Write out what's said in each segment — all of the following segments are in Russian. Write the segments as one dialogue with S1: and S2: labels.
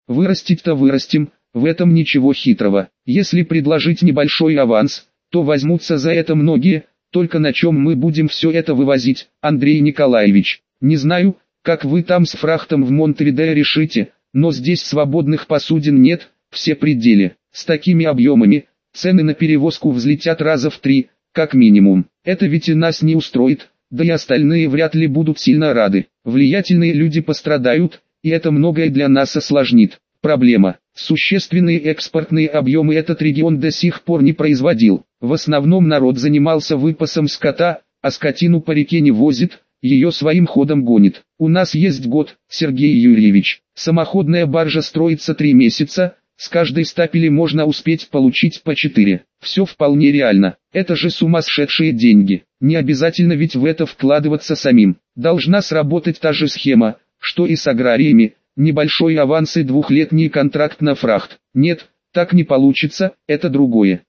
S1: Вырастить-то вырастим, в этом ничего хитрого. Если предложить небольшой аванс, то возьмутся за это многие, только на чем мы будем все это вывозить, Андрей Николаевич? Не знаю, как вы там с фрахтом в Монтевидео решите, но здесь свободных посудин нет, все пределы. С такими объемами, цены на перевозку взлетят раза в 3, как минимум. Это ведь и нас не устроит, да и остальные вряд ли будут сильно рады. Влиятельные люди пострадают, и это многое для нас осложнит. Проблема. Существенные экспортные объемы этот регион до сих пор не производил. В основном народ занимался выпасом скота, а скотину по реке не возит, ее своим ходом гонит. У нас есть год, Сергей Юрьевич. Самоходная баржа строится 3 месяца, с каждой стапели можно успеть получить по 4. Все вполне реально. Это же сумасшедшие деньги. Не обязательно ведь в это вкладываться самим. Должна сработать та же схема, что и с аграриями. Небольшой аванс и 2-летний контракт на фрахт. Нет, так не получится, это другое.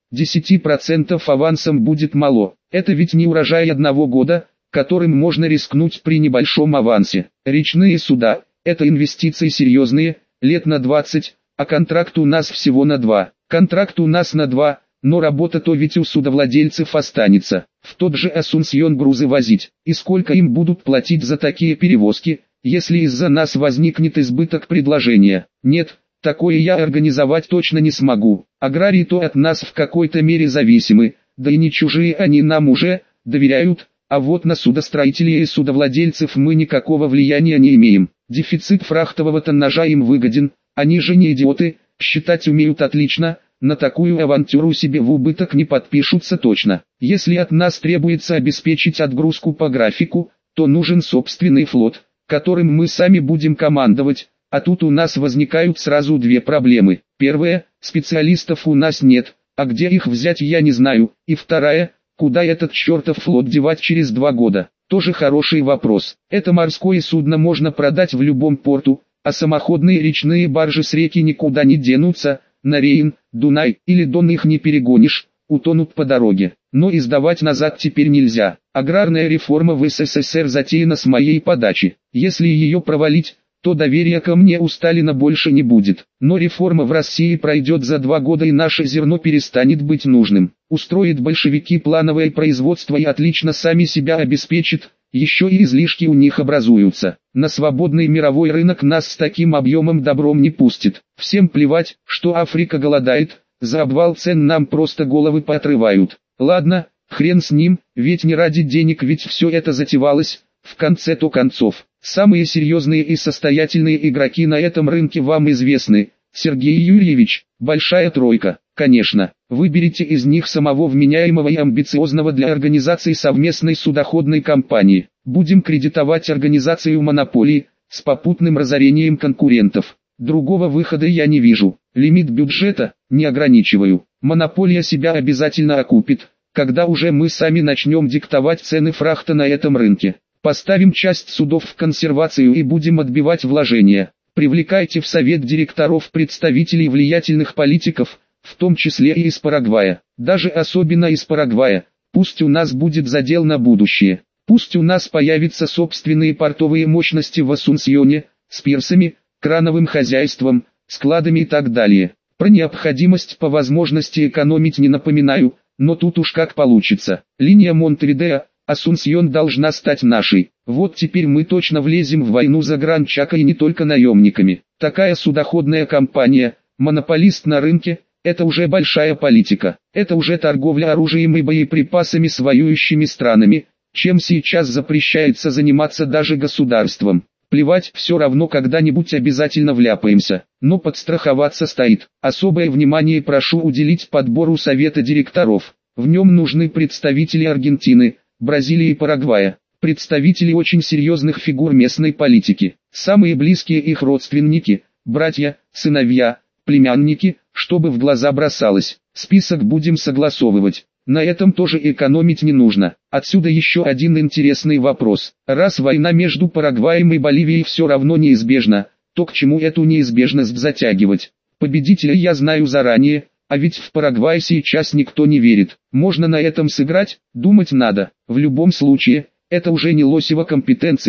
S1: 10% авансом будет мало. Это ведь не урожай одного года, которым можно рискнуть при небольшом авансе. Речные суда – это инвестиции серьезные, лет на 20, а контракт у нас всего на 2. Контракт у нас на 2, но работа-то ведь у судовладельцев останется. В тот же Асунсьон грузы возить. И сколько им будут платить за такие перевозки, если из-за нас возникнет избыток предложения? Нет, такое я организовать точно не смогу. Аграрии-то от нас в какой-то мере зависимы, да и не чужие они нам уже доверяют, а вот на судостроителей и судовладельцев мы никакого влияния не имеем. Дефицит фрахтового тоннажа им выгоден, они же не идиоты, считать умеют отлично, на такую авантюру себе в убыток не подпишутся точно. Если от нас требуется обеспечить отгрузку по графику, то нужен собственный флот, которым мы сами будем командовать, а тут у нас возникают сразу 2 проблемы. Первая, специалистов у нас нет, а где их взять я не знаю, и вторая, куда этот чертов флот девать через 2 года? Тоже хороший вопрос. Это морское судно можно продать в любом порту, а самоходные речные баржи с реки никуда не денутся, на Рейн, Дунай или Дон их не перегонишь, утонут по дороге. Но и сдавать назад теперь нельзя. Аграрная реформа в СССР затеяна с моей подачи. Если ее провалить, то доверия ко мне у Сталина больше не будет. Но реформа в России пройдет за 2 года и наше зерно перестанет быть нужным. Устроят большевики плановое производство и отлично сами себя обеспечат, еще и излишки у них образуются. На свободный мировой рынок нас с таким объемом добром не пустит. Всем плевать, что Африка голодает, за обвал цен нам просто головы поотрывают. Ладно, хрен с ним, ведь не ради денег ведь все это затевалось, в конце-то концов. Самые серьезные и состоятельные игроки на этом рынке вам известны. Сергей Юрьевич, большая тройка, конечно. Выберите из них самого вменяемого и амбициозного для организации совместной судоходной компании. Будем кредитовать организацию монополии, с попутным разорением конкурентов. Другого выхода я не вижу. Лимит бюджета не ограничиваю. Монополия себя обязательно окупит, когда уже мы сами начнем диктовать цены фрахта на этом рынке. Поставим часть судов в консервацию и будем отбивать вложения. Привлекайте в совет директоров представителей влиятельных политиков, в том числе и из Парагвая. Даже особенно из Парагвая. Пусть у нас будет задел на будущее. Пусть у нас появятся собственные портовые мощности в Асунсьоне, с пирсами, крановым хозяйством, складами и так далее. Про необходимость по возможности экономить не напоминаю, но тут уж как получится. Линия Монтевидео, Асунсьон должна стать нашей. Вот теперь мы точно влезем в войну за Гран-Чако и не только наемниками. Такая судоходная компания, монополист на рынке, это уже большая политика. Это уже торговля оружием и боеприпасами с воюющими странами, чем сейчас запрещается заниматься даже государством. Плевать, все равно когда-нибудь обязательно вляпаемся, но подстраховаться стоит. Особое внимание прошу уделить подбору совета директоров. В нем нужны представители Аргентины, Бразилии и Парагвая, представители очень серьезных фигур местной политики, самые близкие их родственники, братья, сыновья, племянники, чтобы в глаза бросалось. Список будем согласовывать. На этом тоже экономить не нужно. Отсюда еще один интересный вопрос. Раз война между Парагваем и Боливией все равно неизбежна, то к чему эту неизбежность затягивать? Победителя я знаю заранее, а ведь в Парагвай сейчас никто не верит. Можно на этом сыграть, думать надо. В любом случае, это уже не Лосева компетенция,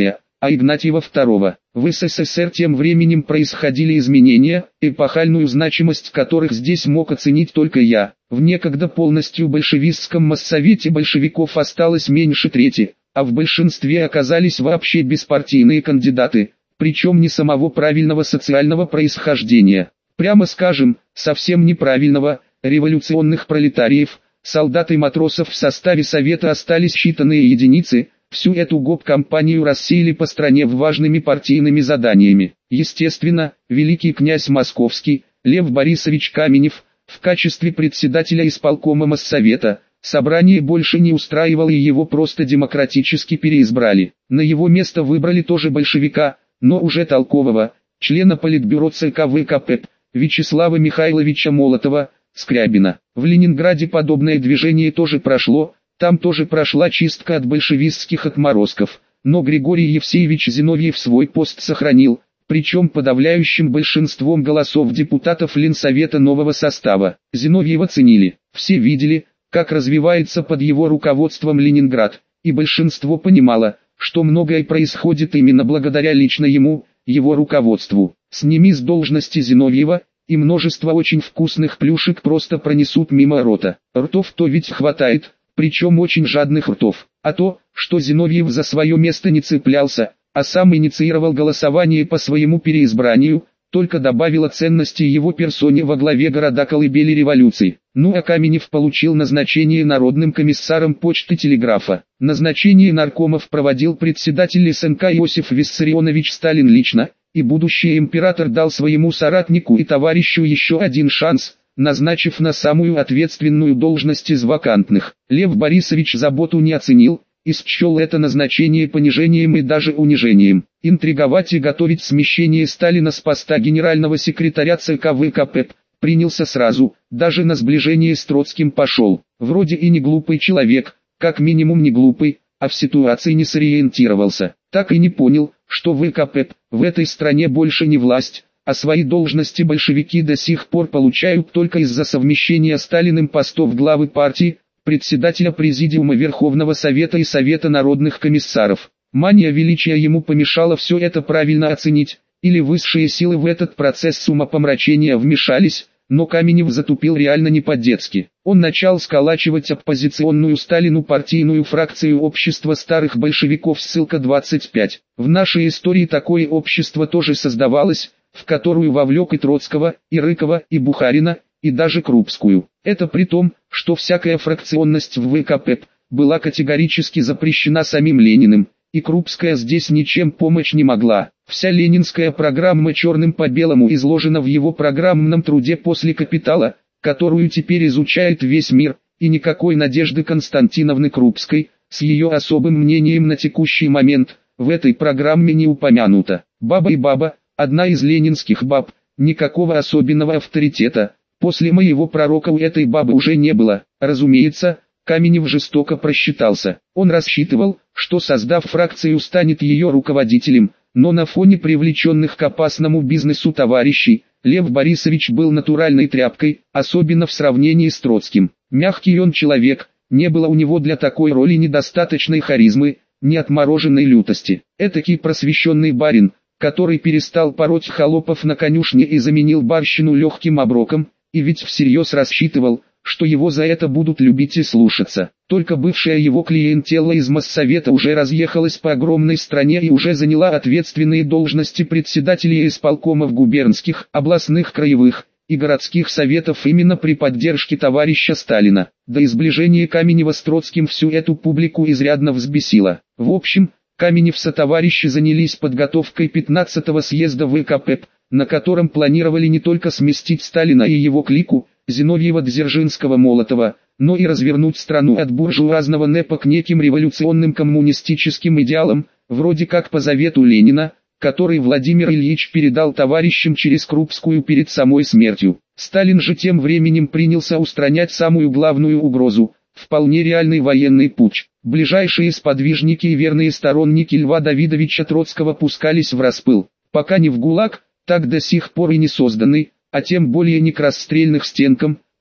S1: а Игнатьева II. В СССР тем временем происходили изменения, эпохальную значимость которых здесь мог оценить только я. В некогда полностью большевистском моссовете большевиков осталось меньше трети, а в большинстве оказались вообще беспартийные кандидаты, причем не самого правильного социального происхождения. Прямо скажем, совсем неправильного, революционных пролетариев, солдат и матросов в составе Совета остались считанные единицы. Всю эту гоп-компанию рассеяли по стране важными партийными заданиями. Естественно, великий князь Московский, Лев Борисович Каменев, в качестве председателя исполкома Моссовета, собрание больше не устраивало и его просто демократически переизбрали. На его место выбрали тоже большевика, но уже толкового, члена Политбюро ЦК ВКП, Вячеслава Михайловича Молотова, Скрябина. В Ленинграде подобное движение тоже прошло. Там тоже прошла чистка от большевистских отморозков, но Григорий Евсеевич Зиновьев свой пост сохранил, причем подавляющим большинством голосов депутатов Ленсовета нового состава. Зиновьева ценили, все видели, как развивается под его руководством Ленинград, и большинство понимало, что многое происходит именно благодаря лично ему, его руководству. Сними с должности Зиновьева, и множество очень вкусных плюшек просто пронесут мимо рота. Ртов-то ведь хватает. Причем очень жадных ртов. А то, что Зиновьев за свое место не цеплялся, а сам инициировал голосование по своему переизбранию, только добавило ценности его персоне во главе города колыбели революции. Ну а Каменев получил назначение народным комиссаром почты телеграфа. Назначение наркомов проводил председатель СНК Иосиф Виссарионович Сталин лично, и будущий император дал своему соратнику и товарищу еще один шанс – назначив на самую ответственную должность из вакантных. Лев Борисович заботу не оценил, и счел это назначение понижением и даже унижением. Интриговать и готовить смещение Сталина с поста генерального секретаря ЦК ВКП принялся сразу, даже на сближение с Троцким пошел. Вроде и не глупый человек, как минимум не глупый, а в ситуации не сориентировался. Так и не понял, что ВКП в этой стране больше не власть, а свои должности большевики до сих пор получают только из-за совмещения Сталиным постов главы партии, председателя Президиума Верховного Совета и Совета народных комиссаров. Мания величия ему помешала все это правильно оценить, или высшие силы в этот процесс умопомрачения вмешались, но Каменев затупил реально не по-детски. Он начал сколачивать оппозиционную Сталину партийную фракцию общества старых большевиков, ссылка 25. В нашей истории такое общество тоже создавалось, в которую вовлек и Троцкого, и Рыкова, и Бухарина, и даже Крупскую. Это при том, что всякая фракционность в ВКП была категорически запрещена самим Лениным, и Крупская здесь ничем помочь не могла. Вся ленинская программа черным по белому изложена в его программном труде «После капитала», которую теперь изучает весь мир, и никакой Надежды Константиновны Крупской, с ее особым мнением на текущий момент, в этой программе не упомянуто. Баба и баба, одна из ленинских баб, никакого особенного авторитета. После моего пророка у этой бабы уже не было. Разумеется, Каменев жестоко просчитался. Он рассчитывал, что создав фракцию станет ее руководителем, но на фоне привлеченных к опасному бизнесу товарищей, Лев Борисович был натуральной тряпкой, особенно в сравнении с Троцким. Мягкий он человек, не было у него для такой роли недостаточной харизмы, ни отмороженной лютости. Этакий просвещенный барин, который перестал пороть холопов на конюшне и заменил барщину легким оброком, и ведь всерьез рассчитывал, что его за это будут любить и слушаться. Только бывшая его клиентела из Моссовета уже разъехалась по огромной стране и уже заняла ответственные должности председателей исполкомов губернских, областных, краевых и городских советов именно при поддержке товарища Сталина. Да и сближение Каменева с Троцким всю эту публику изрядно взбесило. В общем, Каменев сотоварищи занялись подготовкой 15-го съезда ВКП, на котором планировали не только сместить Сталина и его клику, Зиновьева, Дзержинского, Молотова, но и развернуть страну от буржуазного НЭПа к неким революционным коммунистическим идеалам, вроде как по завету Ленина, который Владимир Ильич передал товарищам через Крупскую перед самой смертью. Сталин же тем временем принялся устранять самую главную угрозу – вполне реальный военный путч. Ближайшие сподвижники и верные сторонники Льва Давидовича Троцкого пускались в распыл, пока не в ГУЛАГ, так до сих пор и не созданный, а тем более не к расстрельных стенкам,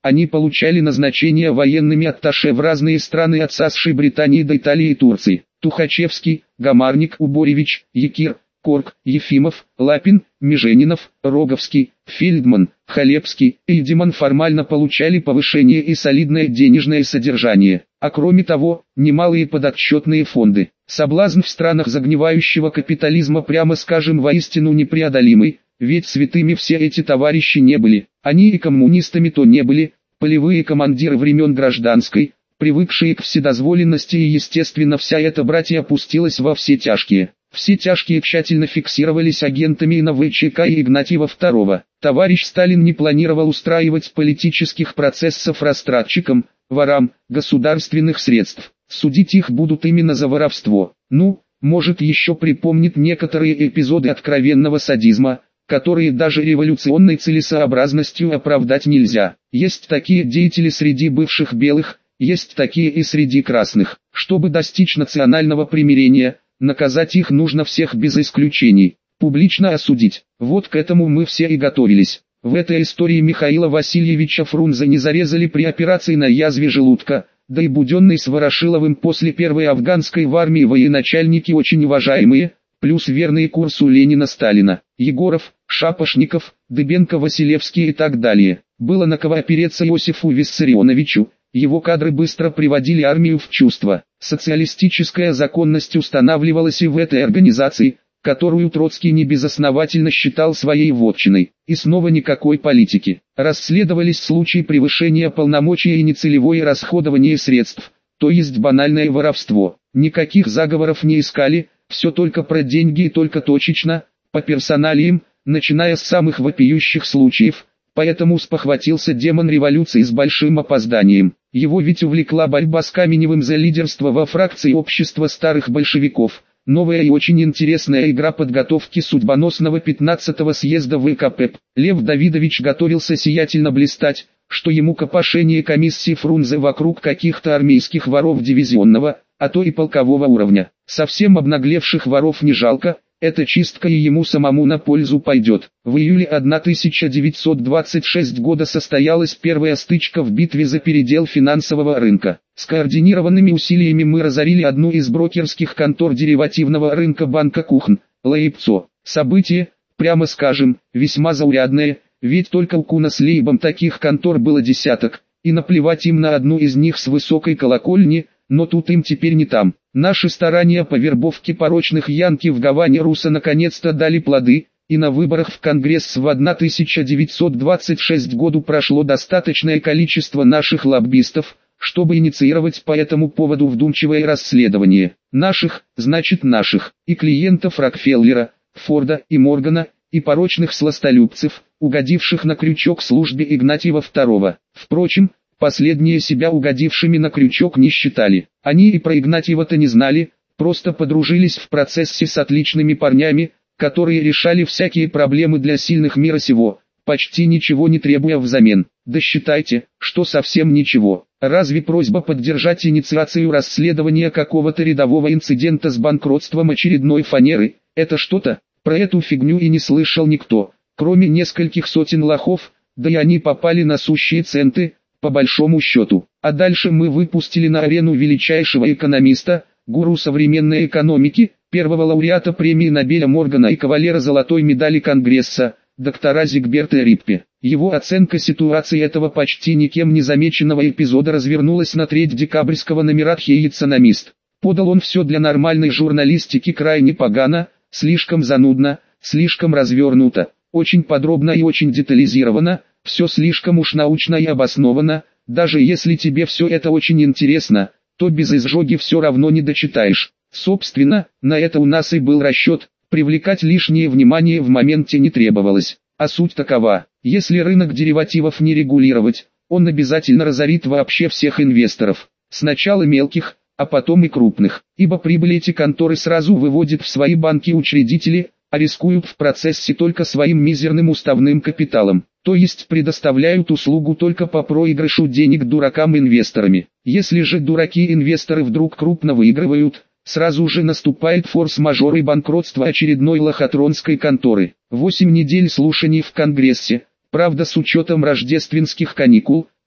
S1: они получали назначения военными атташе в разные страны от США, Британии до Италии и Турции. Тухачевский, Гамарник, Уборевич, Якир, Корк, Ефимов, Лапин, Меженинов, Роговский, Фельдман, Халепский, Эльдиман формально получали повышение и солидное денежное содержание, а кроме того, немалые подотчетные фонды. Соблазн в странах загнивающего капитализма, прямо скажем, воистину непреодолимый, ведь святыми все эти товарищи не были, они и коммунистами то не были, полевые командиры времен гражданской, привыкшие к вседозволенности, и естественно вся эта братья опустилась во все тяжкие. Все тяжкие тщательно фиксировались агентами НВЧК и Игнатьева II. Товарищ Сталин не планировал устраивать политических процессов растратчикам, ворам, государственных средств. Судить их будут именно за воровство. Может еще припомнит некоторые эпизоды откровенного садизма, которые даже революционной целесообразностью оправдать нельзя. Есть такие деятели среди бывших белых, есть такие и среди красных. Чтобы достичь национального примирения, наказать их нужно всех без исключений, публично осудить. Вот к этому мы все и готовились. В этой истории Михаила Васильевича Фрунзе не зарезали при операции на язве желудка, да и Буденный с Ворошиловым после первой афганской в армии военачальники очень уважаемые, плюс верные курсу Ленина-Сталина. Егоров, Шапошников, Дыбенко, Василевский и так далее. Было на кого опереться Иосифу Виссарионовичу. Его кадры быстро приводили армию в чувство. Социалистическая законность устанавливалась и в этой организации, которую Троцкий небезосновательно считал своей вотчиной. И снова никакой политики. Расследовались случаи превышения полномочий и нецелевое расходование средств, то есть банальное воровство. Никаких заговоров не искали, все только про деньги и только точечно, по персоналиям, начиная с самых вопиющих случаев. Поэтому спохватился демон революции с большим опозданием. Его ведь увлекла борьба с Каменевым за лидерство во фракции общества старых большевиков. Новая и очень интересная игра подготовки судьбоносного 15-го съезда ВКП. Лев Давидович готовился сиятельно блистать, что ему копошение комиссии Фрунзе вокруг каких-то армейских воров дивизионного, а то и полкового уровня. Совсем обнаглевших воров не жалко. Эта чистка и ему самому на пользу пойдет. В июле 1926 года состоялась первая стычка в битве за передел финансового рынка. Скоординированными усилиями мы разорили одну из брокерских контор деривативного рынка банка Кухн, Лейбцо. Событие, прямо скажем, весьма заурядное, ведь только у Куна с Лейбом таких контор было десяток, и наплевать им на одну из них с высокой колокольни, но тут им теперь не там. Наши старания по вербовке порочных янки в Гаване Руса наконец-то дали плоды, и на выборах в Конгресс в 1926 году прошло достаточное количество наших лоббистов, чтобы инициировать по этому поводу вдумчивое расследование. Наших, значит наших, и клиентов Рокфеллера, Форда и Моргана, и порочных сластолюбцев, угодивших на крючок службе Игнатьева II. Впрочем, последние себя угодившими на крючок не считали. Они и про Игнатьева-то не знали, просто подружились в процессе с отличными парнями, которые решали всякие проблемы для сильных мира сего, почти ничего не требуя взамен. Да считайте, что совсем ничего. Разве просьба поддержать инициацию расследования какого-то рядового инцидента с банкротством очередной фанеры, это что-то? Про эту фигню и не слышал никто, кроме нескольких сотен лохов, да и они попали на сущие центы, по большому счету. А дальше мы выпустили на арену величайшего экономиста, гуру современной экономики, первого лауреата премии Нобеля Моргана и кавалера золотой медали Конгресса, доктора Зигберта Риппе. Его оценка ситуации этого почти никем не замеченного эпизода развернулась на треть декабрьского номера «Экономист». Подал он все для нормальной журналистики крайне погано, слишком занудно, слишком развернуто, очень подробно и очень детализировано, все слишком уж научно и обосновано. Даже если тебе все это очень интересно, то без изжоги все равно не дочитаешь. Собственно, на это у нас и был расчет, привлекать лишнее внимание в моменте не требовалось. А суть такова: если рынок деривативов не регулировать, он обязательно разорит вообще всех инвесторов. Сначала мелких, а потом и крупных. Ибо прибыли эти конторы сразу выводят в свои банки учредители, а рискуют в процессе только своим мизерным уставным капиталом. То есть предоставляют услугу только по проигрышу денег дуракам-инвесторами. Если же дураки-инвесторы вдруг крупно выигрывают, сразу же наступает форс-мажор и банкротство очередной лохотронской конторы. 8 недель слушаний в Конгрессе, правда с учетом рождественских каникул,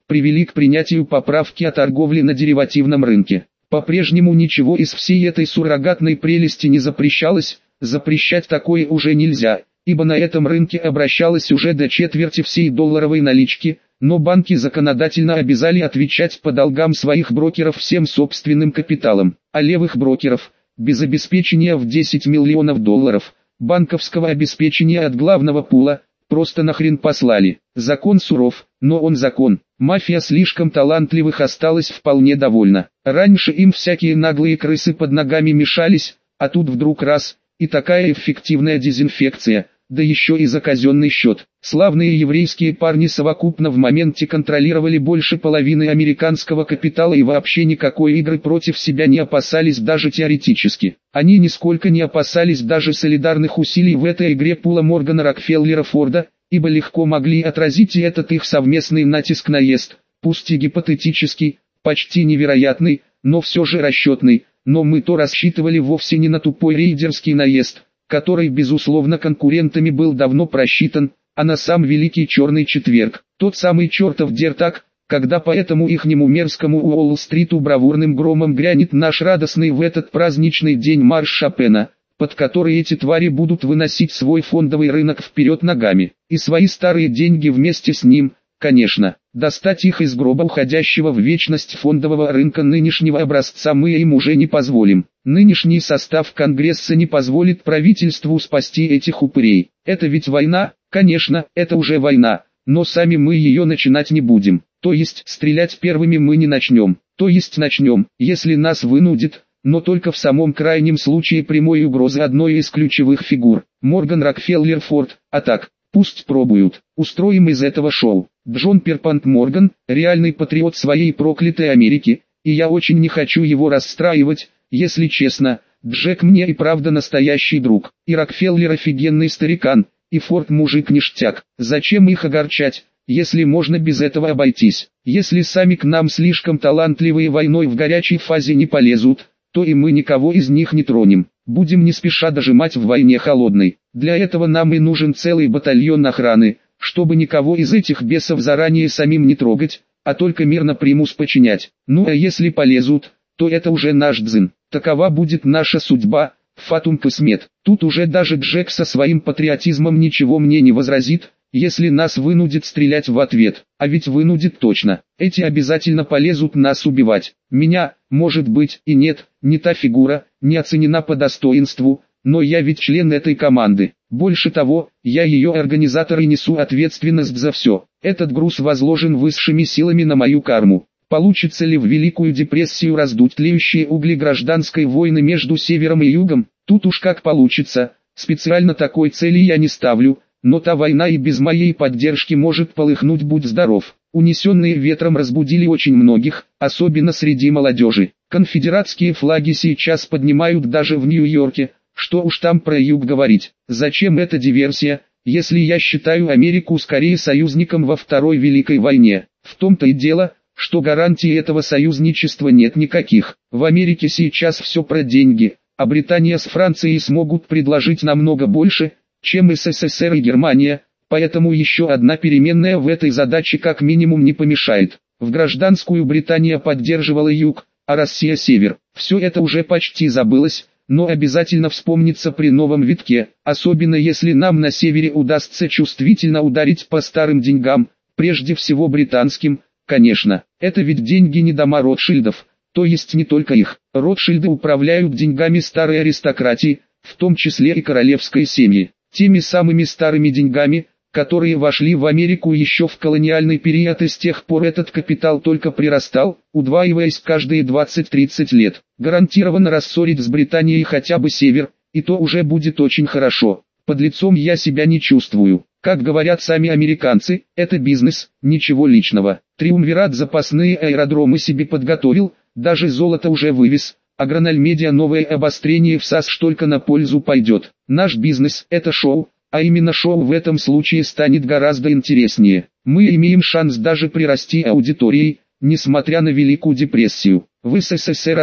S1: привели к принятию поправки о торговле на деривативном рынке. По-прежнему ничего из всей этой суррогатной прелести не запрещалось, запрещать такое уже нельзя, ибо на этом рынке обращалось уже до четверти всей долларовой налички, но банки законодательно обязали отвечать по долгам своих брокеров всем собственным капиталом, а левых брокеров, без обеспечения в 10 миллионов долларов, банковского обеспечения от главного пула, просто нахрен послали. Закон суров, но он закон. Мафия слишком талантливых осталась вполне довольна. Раньше им всякие наглые крысы под ногами мешались, а тут вдруг раз, и такая эффективная дезинфекция, да еще и за казенный счет. Славные еврейские парни совокупно в моменте контролировали больше половины американского капитала и вообще никакой игры против себя не опасались даже теоретически. Они нисколько не опасались даже солидарных усилий в этой игре пула Моргана Рокфеллера Форда, ибо легко могли отразить и этот их совместный натиск-наезд, пусть и гипотетический, почти невероятный, но все же расчетный, но мы-то рассчитывали вовсе не на тупой рейдерский наезд, который безусловно конкурентами был давно просчитан, а на сам Великий Черный Четверг, тот самый чертов дертак, когда по этому ихнему мерзкому Уолл-стриту бравурным громом грянет наш радостный в этот праздничный день марш Шопена, под который эти твари будут выносить свой фондовый рынок вперед ногами, и свои старые деньги вместе с ним, конечно. Достать их из гроба уходящего в вечность фондового рынка нынешнего образца мы им уже не позволим. Нынешний состав Конгресса не позволит правительству спасти этих упырей. Это ведь война, конечно, это уже война, но сами мы ее начинать не будем. То есть стрелять первыми мы не начнем. То есть начнем, если нас вынудит, но только в самом крайнем случае прямой угрозы одной из ключевых фигур. Морган Рокфеллер Форд, а так, пусть пробуют, устроим из этого шоу. Джон Перпант Морган, реальный патриот своей проклятой Америки, и я очень не хочу его расстраивать, если честно, Джек мне и правда настоящий друг, и Рокфеллер офигенный старикан, и Форд мужик ништяк. Зачем их огорчать, если можно без этого обойтись? Если сами к нам слишком талантливые войной в горячей фазе не полезут, то и мы никого из них не тронем. Будем не спеша дожимать в войне холодной. Для этого нам и нужен целый батальон охраны, чтобы никого из этих бесов заранее самим не трогать, а только мирно примус подчинять. Ну а если полезут, то это уже наш дзин. Такова будет наша судьба, фатум кисмет. Тут уже даже Джек со своим патриотизмом ничего мне не возразит, если нас вынудит стрелять в ответ. А ведь вынудит точно. Эти обязательно полезут нас убивать. Меня, может быть, и нет, не та фигура, не оценена по достоинству, но я ведь член этой команды. Больше того, я ее организатор и несу ответственность за все. Этот груз возложен высшими силами на мою карму. Получится ли в Великую депрессию раздуть тлеющие угли гражданской войны между севером и югом? Тут уж как получится, специально такой цели я не ставлю, но та война и без моей поддержки может полыхнуть, будь здоров. Унесенные ветром разбудили очень многих, особенно среди молодежи. Конфедератские флаги сейчас поднимают даже в Нью-Йорке, что уж там про юг говорить. Зачем эта диверсия, если я считаю Америку скорее союзником во Второй Великой войне? В том-то и дело, что гарантий этого союзничества нет никаких. В Америке сейчас все про деньги, а Британия с Францией смогут предложить намного больше, чем СССР и Германия, поэтому еще одна переменная в этой задаче как минимум не помешает. В гражданскую Британия поддерживала юг, а Россия север. Все это уже почти забылось, но обязательно вспомнится при новом витке, особенно если нам на севере удастся чувствительно ударить по старым деньгам, прежде всего британским, конечно. Это ведь деньги не дома Ротшильдов, то есть не только их. Ротшильды управляют деньгами старой аристократии, в том числе и королевской семьи. Теми самыми старыми деньгами, которые вошли в Америку еще в колониальный период, и с тех пор этот капитал только прирастал, удваиваясь каждые 20-30 лет. Гарантированно рассорить с Британией хотя бы север, и то уже будет очень хорошо. Подлецом я себя не чувствую. Как говорят сами американцы, это бизнес, ничего личного. Триумвират запасные аэродромы себе подготовил, даже золото уже вывез. А Гранальмедиа новое обострение в САСШ только на пользу пойдет. Наш бизнес – это шоу, а именно шоу в этом случае станет гораздо интереснее. Мы имеем шанс даже прирасти аудиторией, несмотря на Великую депрессию. В СССР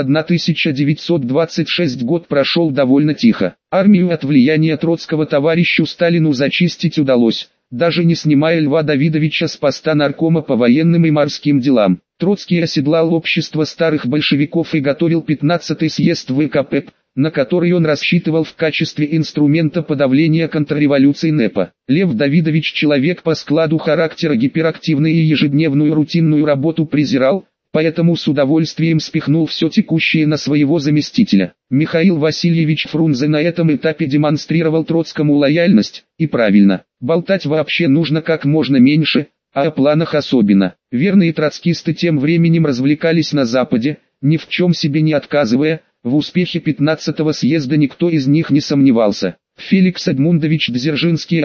S1: 1926 год прошел довольно тихо. Армию от влияния Троцкого товарищу Сталину зачистить удалось, даже не снимая Льва Давидовича с поста наркома по военным и морским делам. Троцкий оседлал общество старых большевиков и готовил 15-й съезд ВКП, на который он рассчитывал в качестве инструмента подавления контрреволюции НЭПа. Лев Давидович, человек по складу характера гиперактивный и ежедневную рутинную работу презирал, поэтому с удовольствием спихнул все текущее на своего заместителя. Михаил Васильевич Фрунзе на этом этапе демонстрировал Троцкому лояльность, и правильно, болтать вообще нужно как можно меньше, а о планах особенно. Верные троцкисты тем временем развлекались на Западе, ни в чем себе не отказывая, в успехе 15-го съезда никто из них не сомневался. Феликс Эдмундович Дзержинский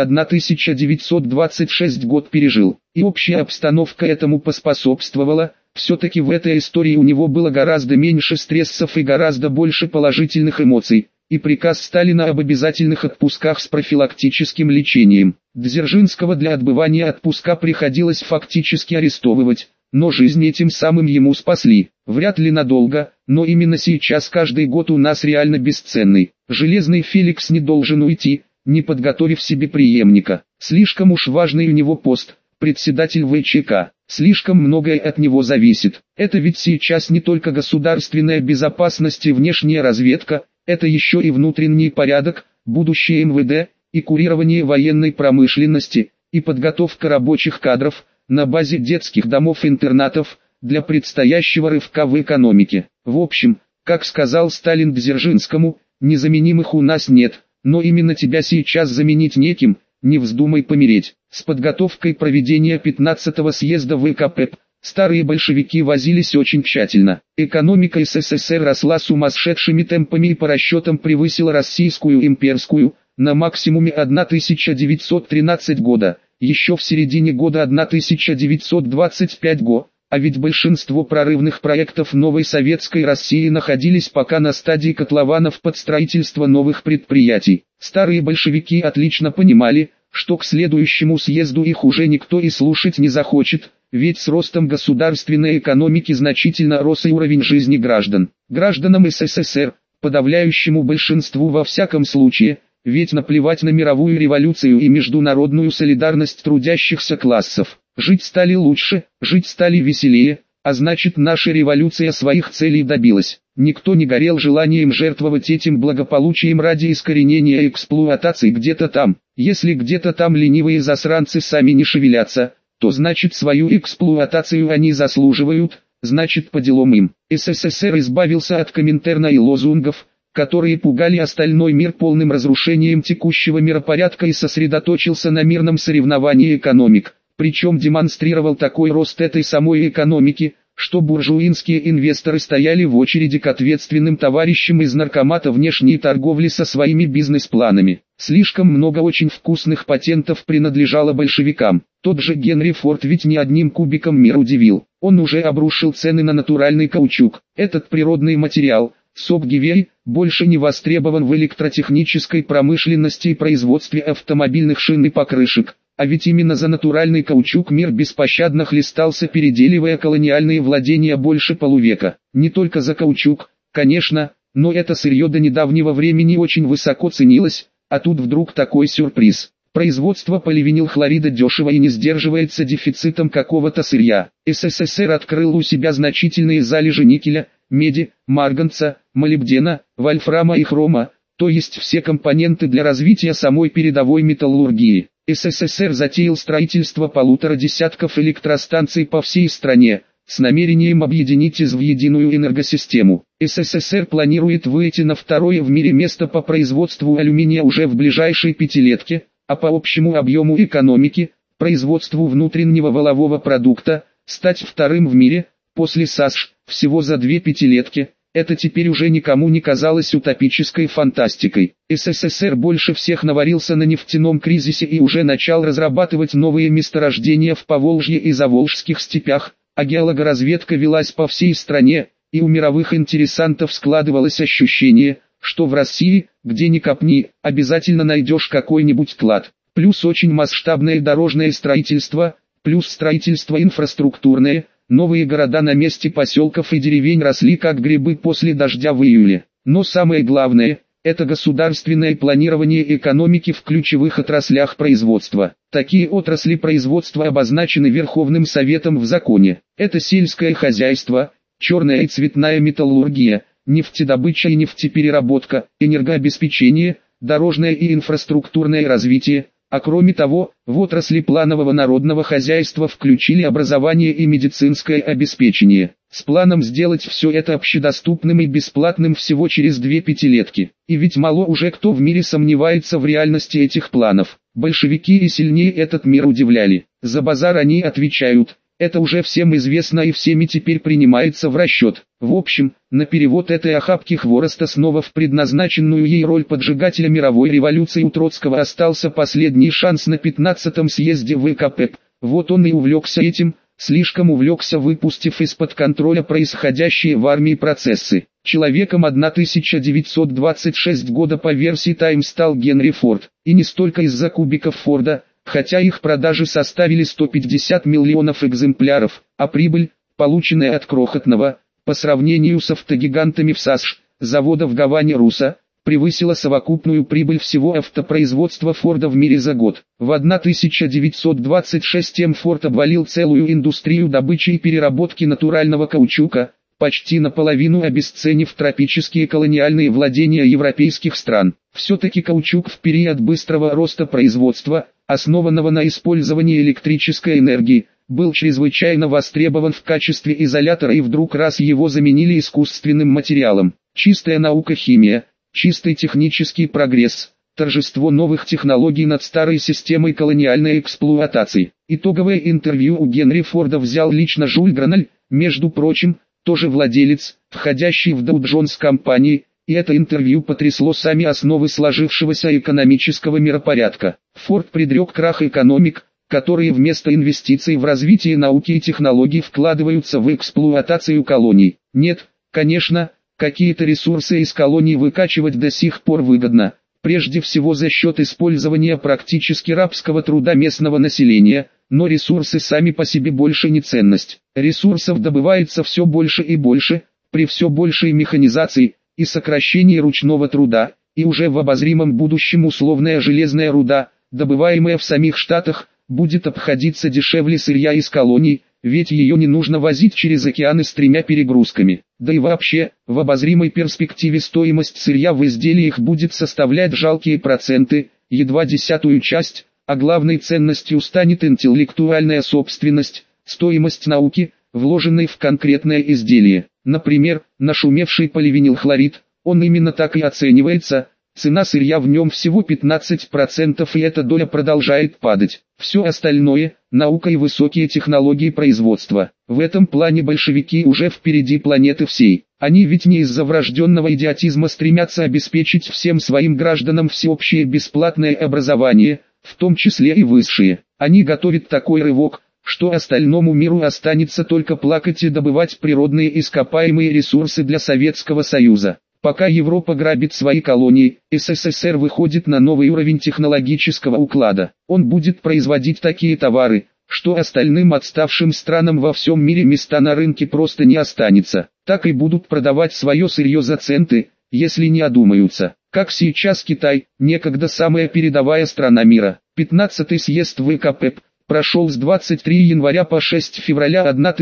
S1: 1926 год пережил, и общая обстановка этому поспособствовала. Все-таки в этой истории у него было гораздо меньше стрессов и гораздо больше положительных эмоций, и приказ Сталина об обязательных отпусках с профилактическим лечением. Дзержинского для отбывания отпуска приходилось фактически арестовывать, но жизнь этим самым ему спасли. Вряд ли надолго, но именно сейчас каждый год у нас реально бесценный. Железный Феликс не должен уйти, не подготовив себе преемника. Слишком уж важный у него пост, председатель ВЧК. Слишком многое от него зависит. Это ведь сейчас не только государственная безопасность и внешняя разведка, это еще и внутренний порядок, будущее МВД, и курирование военной промышленности, и подготовка рабочих кадров, на базе детских домов-интернатов, для предстоящего рывка в экономике. В общем, как сказал Сталин Дзержинскому, незаменимых у нас нет, но именно тебя сейчас заменить неким, не вздумай помереть. С подготовкой проведения 15-го съезда ВКП старые большевики возились очень тщательно. Экономика СССР росла сумасшедшими темпами и по расчетам превысила российскую имперскую, на максимуме 1913 года, еще в середине года 1925 года. А ведь большинство прорывных проектов новой советской России находились пока на стадии котлованов под строительство новых предприятий. Старые большевики отлично понимали, что к следующему съезду их уже никто и слушать не захочет, ведь с ростом государственной экономики значительно рос и уровень жизни граждан. Гражданам СССР, подавляющему большинству во всяком случае, ведь наплевать на мировую революцию и международную солидарность трудящихся классов. Жить стали лучше, жить стали веселее, а значит наша революция своих целей добилась. Никто не горел желанием жертвовать этим благополучием ради искоренения эксплуатации где-то там. Если где-то там ленивые засранцы сами не шевелятся, то значит свою эксплуатацию они заслуживают, значит по делам им. СССР избавился от Коминтерна и лозунгов, которые пугали остальной мир полным разрушением текущего миропорядка, и сосредоточился на мирном соревновании экономик. Причем демонстрировал такой рост этой самой экономики, что буржуинские инвесторы стояли в очереди к ответственным товарищам из наркомата внешней торговли со своими бизнес-планами. Слишком много очень вкусных патентов принадлежало большевикам. Тот же Генри Форд ведь не одним кубиком мир удивил. Он уже обрушил цены на натуральный каучук. Этот природный материал, сок Гивей, больше не востребован в электротехнической промышленности и производстве автомобильных шин и покрышек. А ведь именно за натуральный каучук мир беспощадно хлестался, переделивая колониальные владения больше полувека. Не только за каучук, конечно, но это сырье до недавнего времени очень высоко ценилось, а тут вдруг такой сюрприз. Производство поливинилхлорида дешево и не сдерживается дефицитом какого-то сырья. СССР открыл у себя значительные залежи никеля, меди, марганца, молибдена, вольфрама и хрома, то есть все компоненты для развития самой передовой металлургии. СССР затеял строительство 1,5 десятков электростанций по всей стране, с намерением объединить их в единую энергосистему. СССР планирует выйти на второе в мире место по производству алюминия уже в ближайшей пятилетке, а по общему объему экономики, производству внутреннего валового продукта, стать вторым в мире, после САСШ, всего за 2 пятилетки. Это теперь уже никому не казалось утопической фантастикой. СССР больше всех наварился на нефтяном кризисе и уже начал разрабатывать новые месторождения в Поволжье и Заволжских степях, а геологоразведка велась по всей стране, и у мировых интересантов складывалось ощущение, что в России, где ни копни, обязательно найдешь какой-нибудь клад. Плюс очень масштабное дорожное строительство, плюс строительство инфраструктурное. Новые города на месте поселков и деревень росли как грибы после дождя в июле. Но самое главное, это государственное планирование экономики в ключевых отраслях производства. Такие отрасли производства обозначены Верховным Советом в законе. Это сельское хозяйство, черная и цветная металлургия, нефтедобыча и нефтепереработка, энергообеспечение, дорожное и инфраструктурное развитие, а кроме того, в отрасли планового народного хозяйства включили образование и медицинское обеспечение, с планом сделать все это общедоступным и бесплатным всего через 2 пятилетки. И ведь мало уже кто в мире сомневается в реальности этих планов. Большевики и сильнее этот мир удивляли. За базар они отвечают. Это уже всем известно и всеми теперь принимается в расчет. В общем, на перевод этой охапки хвороста снова в предназначенную ей роль поджигателя мировой революции у Троцкого остался последний шанс на 15-м съезде ВКПБ. Вот он и увлекся этим, слишком увлекся, выпустив из-под контроля происходящие в армии процессы. Человеком 1926 года по версии Time стал Генри Форд. И не столько из-за кубиков Форда, хотя их продажи составили 150 миллионов экземпляров, а прибыль, полученная от крохотного, по сравнению с автогигантами в САСШ, завода в Гаване Руса, превысила совокупную прибыль всего автопроизводства Форда в мире за год. В 1926 Форд обвалил целую индустрию добычи и переработки натурального каучука, почти наполовину обесценив тропические колониальные владения европейских стран. Все-таки каучук в период быстрого роста производства, основанного на использовании электрической энергии, был чрезвычайно востребован в качестве изолятора, и вдруг раз его заменили искусственным материалом. Чистая наука, химия, чистый технический прогресс, торжество новых технологий над старой системой колониальной эксплуатации. Итоговое интервью у Генри Форда взял лично Жюль Граналь, между прочим, тоже владелец, входящий в Dow Jones компании, и это интервью потрясло сами основы сложившегося экономического миропорядка. Форд предрек крах экономик, которые вместо инвестиций в развитие науки и технологий вкладываются в эксплуатацию колоний. Нет, конечно, какие-то ресурсы из колоний выкачивать до сих пор выгодно, прежде всего за счет использования практически рабского труда местного населения, но ресурсы сами по себе больше не ценность. Ресурсов добывается все больше и больше, при все большей механизации и сокращении ручного труда, и уже в обозримом будущем условная железная руда, добываемая в самих Штатах, будет обходиться дешевле сырья из колоний, ведь ее не нужно возить через океаны с 3 перегрузками. Да и вообще, в обозримой перспективе стоимость сырья в изделиях будет составлять жалкие проценты, едва 10-ую часть, а главной ценностью станет интеллектуальная собственность, стоимость науки, вложенной в конкретное изделие. Например, нашумевший поливинилхлорид, он именно так и оценивается, цена сырья в нем всего 15%, и эта доля продолжает падать. Все остальное – наука и высокие технологии производства. В этом плане большевики уже впереди планеты всей. Они ведь не из-за врожденного идиотизма стремятся обеспечить всем своим гражданам всеобщее бесплатное образование, в том числе и высшее. Они готовят такой рывок, что остальному миру останется только плакать и добывать природные ископаемые ресурсы для Советского Союза. Пока Европа грабит свои колонии, СССР выходит на новый уровень технологического уклада. Он будет производить такие товары, что остальным отставшим странам во всем мире места на рынке просто не останется. Так и будут продавать свое сырье за центы, если не одумаются. Как сейчас Китай, некогда самая передовая страна мира. 15-й съезд ВКПБ прошел с 23 января по 6 февраля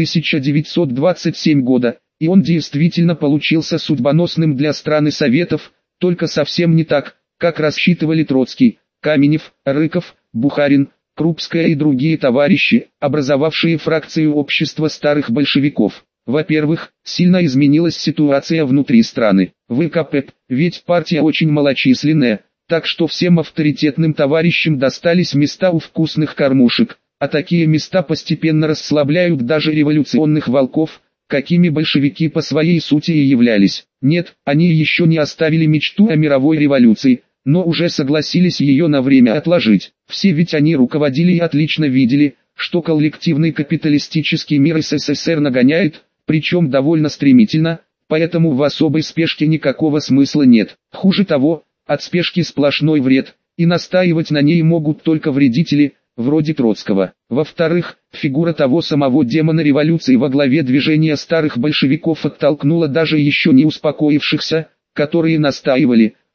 S1: 1927 года, и он действительно получился судьбоносным для страны Советов, только совсем не так, как рассчитывали Троцкий, Каменев, Рыков, Бухарин, Крупская и другие товарищи, образовавшие фракцию общества старых большевиков. Во-первых, сильно изменилась ситуация внутри страны. ВКПБ, ведь партия очень малочисленная, так что всем авторитетным товарищам достались места у вкусных кормушек, а такие места постепенно расслабляют даже революционных волков, какими большевики по своей сути и являлись. Нет, они еще не оставили мечту о мировой революции, но уже согласились ее на время отложить. Все ведь они руководили и отлично видели, что коллективный капиталистический мир СССР нагоняет, причем довольно стремительно, поэтому в особой спешке никакого смысла нет. Хуже того, от спешки сплошной вред, и настаивать на ней могут только вредители, вроде Троцкого. Во-вторых, фигура того самого демона революции во главе движения старых большевиков оттолкнула даже еще не успокоившихся, которые настаивали,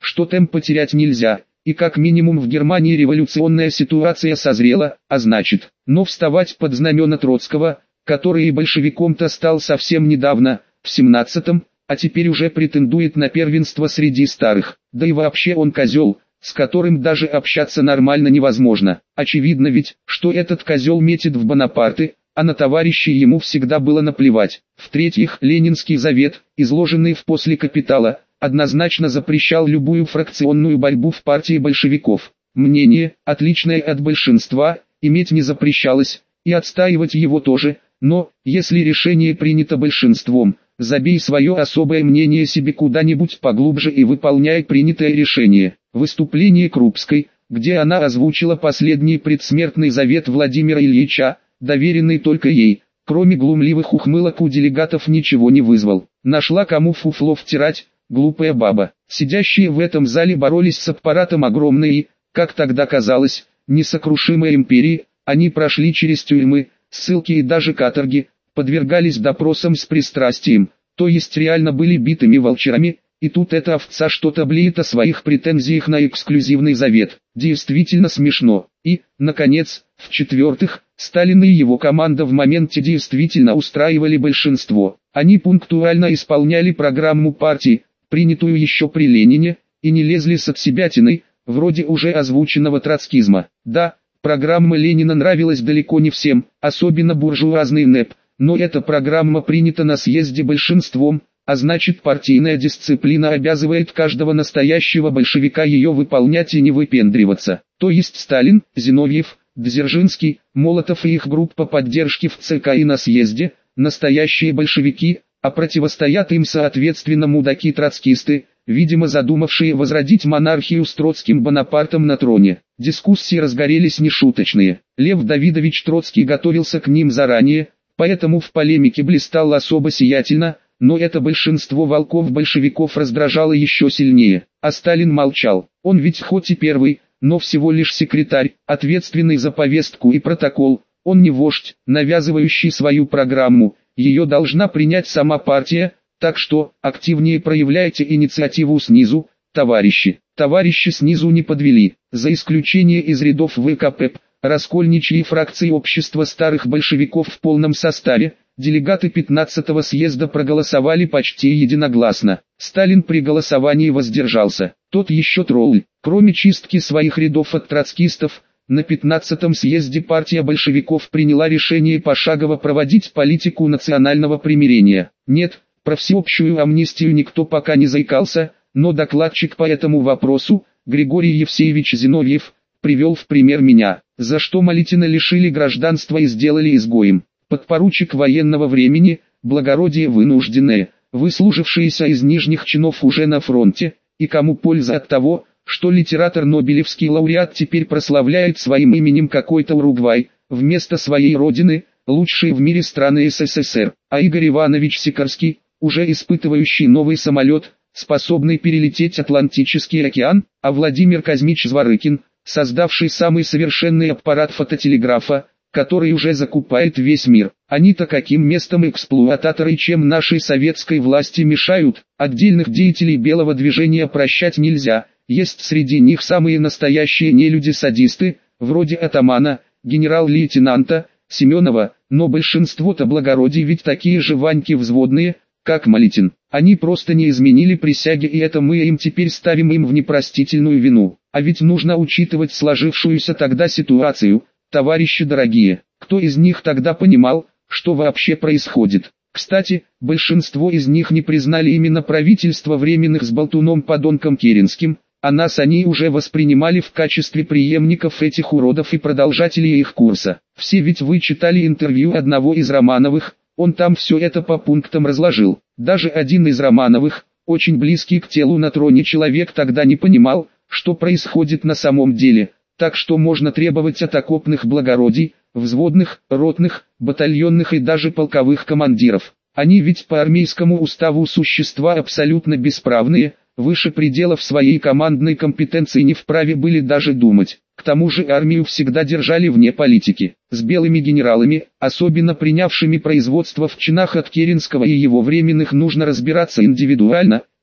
S1: что темп потерять нельзя, и как минимум в Германии революционная ситуация созрела, а значит, но вставать под знамена Троцкого, который и большевиком-то стал совсем недавно, в 17-м, а теперь уже претендует на первенство среди старых, да и вообще он козел, с которым даже общаться нормально невозможно. Очевидно ведь, что этот козел метит в Бонапарты, а на товарищей ему всегда было наплевать. В-третьих, Ленинский завет, изложенный в «После капитала», однозначно запрещал любую фракционную борьбу в партии большевиков. Мнение, отличное от большинства, иметь не запрещалось, и отстаивать его тоже, но, если решение принято большинством, забей свое особое мнение себе куда-нибудь поглубже и выполняй принятое решение. Выступление Крупской, где она озвучила последний предсмертный завет Владимира Ильича, доверенный только ей, кроме глумливых ухмылок у делегатов ничего не вызвал. Нашла кому фуфло втирать, глупая баба. Сидящие в этом зале боролись с аппаратом огромной и, как тогда казалось, несокрушимой империи. Они прошли через тюрьмы, ссылки и даже каторги, подвергались допросам с пристрастием, то есть реально были битыми волчарами, и тут эта овца что-то блеет о своих претензиях на эксклюзивный завет. Действительно смешно. И, наконец, в-четвертых, Сталин и его команда в моменте действительно устраивали большинство. Они пунктуально исполняли программу партии, принятую еще при Ленине, и не лезли с отсебятиной, вроде уже озвученного троцкизма. Да, программа Ленина нравилась далеко не всем, особенно буржуазный НЭП, но эта программа принята на съезде большинством, а значит партийная дисциплина обязывает каждого настоящего большевика ее выполнять и не выпендриваться. То есть Сталин, Зиновьев, Дзержинский, Молотов и их группа поддержки в ЦК и на съезде, настоящие большевики, а противостоят им соответственно мудаки-троцкисты, видимо задумавшие возродить монархию с Троцким Бонапартом на троне. Дискуссии разгорелись нешуточные. Лев Давидович Троцкий готовился к ним заранее, поэтому в полемике блистал особо сиятельно, но это большинство волков-большевиков раздражало еще сильнее. А Сталин молчал. Он ведь хоть и первый, но всего лишь секретарь, ответственный за повестку и протокол. Он не вождь, навязывающий свою программу. Ее должна принять сама партия, так что активнее проявляйте инициативу снизу, товарищи. Товарищи снизу не подвели, за исключением из рядов ВКП, раскольничьей фракции общества старых большевиков в полном составе. Делегаты 15-го съезда проголосовали почти единогласно. Сталин при голосовании воздержался. Тот еще тролль. Кроме чистки своих рядов от троцкистов, на 15-м съезде партия большевиков приняла решение пошагово проводить политику национального примирения. Нет, про всеобщую амнистию никто пока не заикался, но докладчик по этому вопросу, Григорий Евсеевич Зиновьев, привел в пример меня, за что Малитина лишили гражданства и сделали изгоем. Подпоручик военного времени, благородие вынужденное, выслужившийся из нижних чинов уже на фронте, и кому польза от того, что литератор-нобелевский лауреат теперь прославляет своим именем какой-то Уругвай, вместо своей родины, лучшей в мире страны СССР, а Игорь Иванович Сикорский, уже испытывающий новый самолет, способный перелететь Атлантический океан, а Владимир Казмич Зворыкин, создавший самый совершенный аппарат фототелеграфа, который уже закупает весь мир. Они-то каким местом эксплуататоры, чем нашей советской власти мешают. Отдельных деятелей белого движения прощать нельзя, есть среди них самые настоящие нелюди-садисты, вроде атамана, генерал-лейтенанта, Семенова, но большинство-то благородий ведь такие же Ваньки взводные, как Малитин. Они просто не изменили присяги, и это мы им теперь ставим им в непростительную вину. А ведь нужно учитывать сложившуюся тогда ситуацию. Товарищи дорогие, кто из них тогда понимал, что вообще происходит? Кстати, большинство из них не признали именно правительство временных с болтуном-подонком Керенским, а нас они уже воспринимали в качестве преемников этих уродов и продолжателей их курса. Все ведь вы читали интервью одного из Романовых, он там все это по пунктам разложил. Даже один из Романовых, очень близкий к телу на троне человек, тогда не понимал, что происходит на самом деле. Так что можно требовать от окопных благородий, взводных, ротных, батальонных и даже полковых командиров. Они ведь по армейскому уставу существа абсолютно бесправные, выше пределов своей командной компетенции не вправе были даже думать. К тому же армию всегда держали вне политики. С белыми генералами, особенно принявшими производство в чинах от Керенского и его временных, нужно разбираться индивидуально.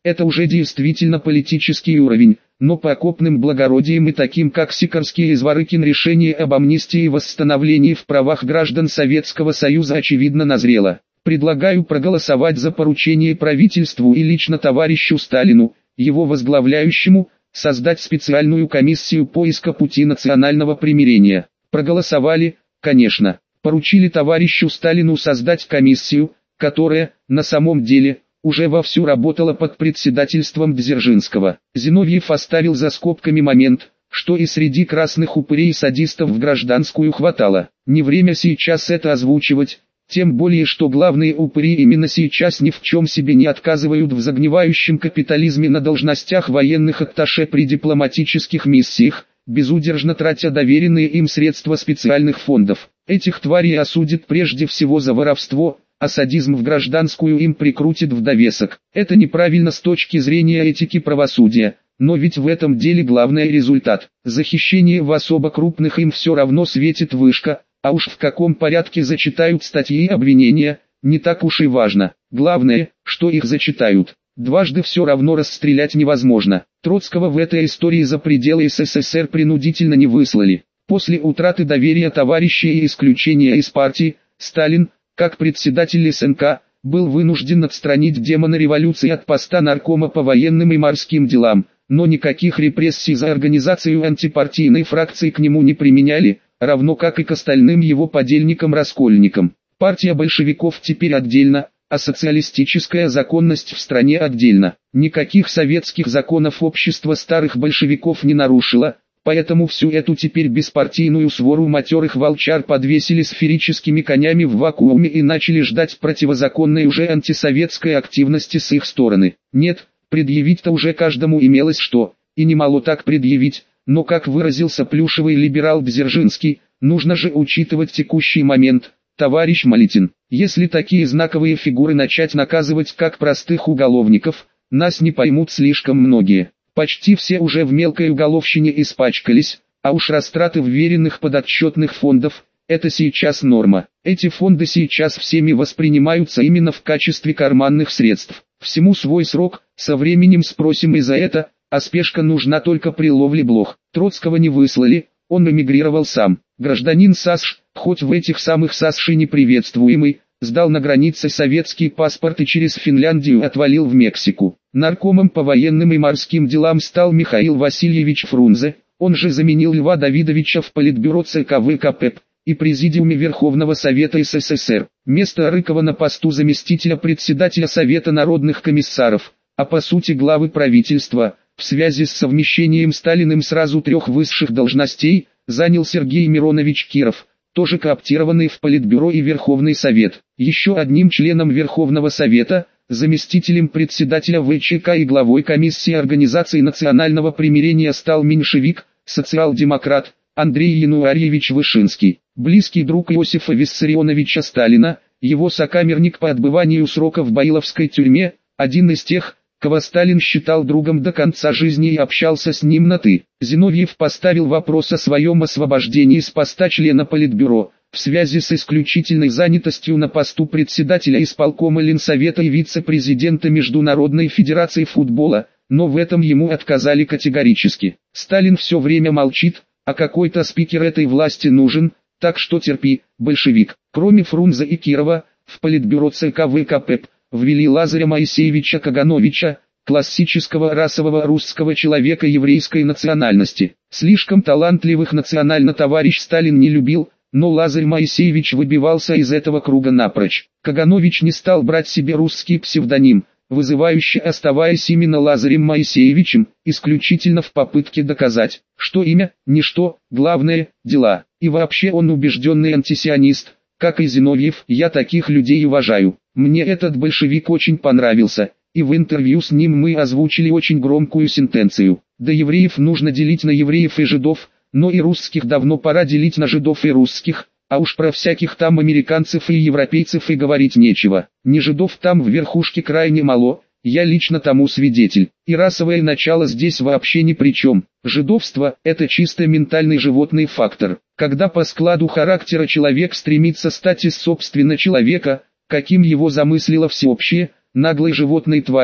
S1: это уже действительно политический уровень, но по окопным благородиям и таким как Сикорский и Зворыкин решение об амнистии и восстановлении в правах граждан Советского Союза очевидно назрело. Предлагаю проголосовать за поручение правительству и лично товарищу Сталину, его возглавляющему, создать специальную комиссию поиска пути национального примирения. Проголосовали, конечно. Поручили товарищу Сталину создать комиссию, которая, на самом деле, уже вовсю работала под председательством Дзержинского. Зиновьев оставил за скобками момент, что и среди красных упырей и садистов в гражданскую хватало. Не время сейчас это озвучивать, тем более что главные упыри именно сейчас ни в чем себе не отказывают в загнивающем капитализме на должностях военных атташе при дипломатических миссиях, безудержно тратя доверенные им средства специальных фондов. Этих тварей осудят прежде всего за воровство, а садизм в гражданскую им прикрутит в довесок. Это неправильно с точки зрения этики правосудия, но ведь в этом деле главный результат. За хищение в особо крупных им все равно светит вышка, а уж в каком порядке зачитают статьи и обвинения, не так уж и важно. Главное, что их зачитают. Дважды все равно расстрелять невозможно. Троцкого в этой истории за пределы СССР принудительно не выслали. После утраты доверия товарищей и исключения из партии, Сталин, как председатель СНК, был вынужден отстранить демона революции от поста наркома по военным и морским делам, но никаких репрессий за организацию антипартийной фракции к нему не применяли, равно как и к остальным его подельникам-раскольникам. Партия большевиков теперь отдельно, а социалистическая законность в стране отдельно. Никаких советских законов общество старых большевиков не нарушило, поэтому всю эту теперь беспартийную свору матерых волчар подвесили сферическими конями в вакууме и начали ждать противозаконной уже антисоветской активности с их стороны. Нет, предъявить-то уже каждому имелось что, и немало так предъявить, но как выразился плюшевый либерал Дзержинский, нужно же учитывать текущий момент, товарищ Малитин. Если такие знаковые фигуры начать наказывать как простых уголовников, нас не поймут слишком многие. Почти все уже в мелкой уголовщине испачкались, а уж растраты вверенных подотчетных фондов – это сейчас норма. Эти фонды сейчас всеми воспринимаются именно в качестве карманных средств. Всему свой срок, со временем спросим и за это, а спешка нужна только при ловле блох. Троцкого не выслали, он эмигрировал сам. Гражданин САСШ, хоть в этих самых САСШ и неприветствуемый, сдал на границе советский паспорт и через Финляндию отвалил в Мексику. Наркомом по военным и морским делам стал Михаил Васильевич Фрунзе, он же заменил Льва Давидовича в Политбюро ЦК ВКП и Президиуме Верховного Совета СССР. Место Рыкова на посту заместителя председателя Совета народных комиссаров, а по сути главы правительства, в связи с совмещением Сталиным сразу трех высших должностей, занял Сергей Миронович Киров, тоже кооптированный в Политбюро и Верховный Совет. Еще одним членом Верховного Совета, заместителем председателя ВЧК и главой комиссии Организации национального примирения стал меньшевик, социал-демократ, Андрей Януарьевич Вышинский. Близкий друг Иосифа Виссарионовича Сталина, его сокамерник по отбыванию срока в Байловской тюрьме, один из тех, кого Сталин считал другом до конца жизни и общался с ним на «ты». Зиновьев поставил вопрос о своем освобождении с поста члена Политбюро, в связи с исключительной занятостью на посту председателя исполкома Ленсовета и вице-президента Международной Федерации футбола, но в этом ему отказали категорически. Сталин все время молчит, а какой-то спикер этой власти нужен, так что терпи, большевик. Кроме Фрунзе и Кирова, в Политбюро ЦК ВКП ввели Лазаря Моисеевича Кагановича, классического расового русского человека еврейской национальности. Слишком талантливых национально товарищ Сталин не любил, но Лазарь Моисеевич выбивался из этого круга напрочь. Каганович не стал брать себе русский псевдоним, вызывающе оставаясь именно Лазарем Моисеевичем, исключительно в попытке доказать, что имя – ничто, главное – дела. И вообще он убежденный антисионист, как и Зиновьев. Я таких людей уважаю. Мне этот большевик очень понравился, и в интервью с ним мы озвучили очень громкую сентенцию. Да евреев нужно делить на евреев и жидов, но и русских давно пора делить на жидов и русских, а уж про всяких там американцев и европейцев и говорить нечего. Не жидов там в верхушке крайне мало, я лично тому свидетель. И расовое начало здесь вообще ни при чем. Жидовство – это чисто ментальный животный фактор. Когда по складу характера человек стремится стать из собственно человека, каким его замыслило всеобщее, наглой животной тварью,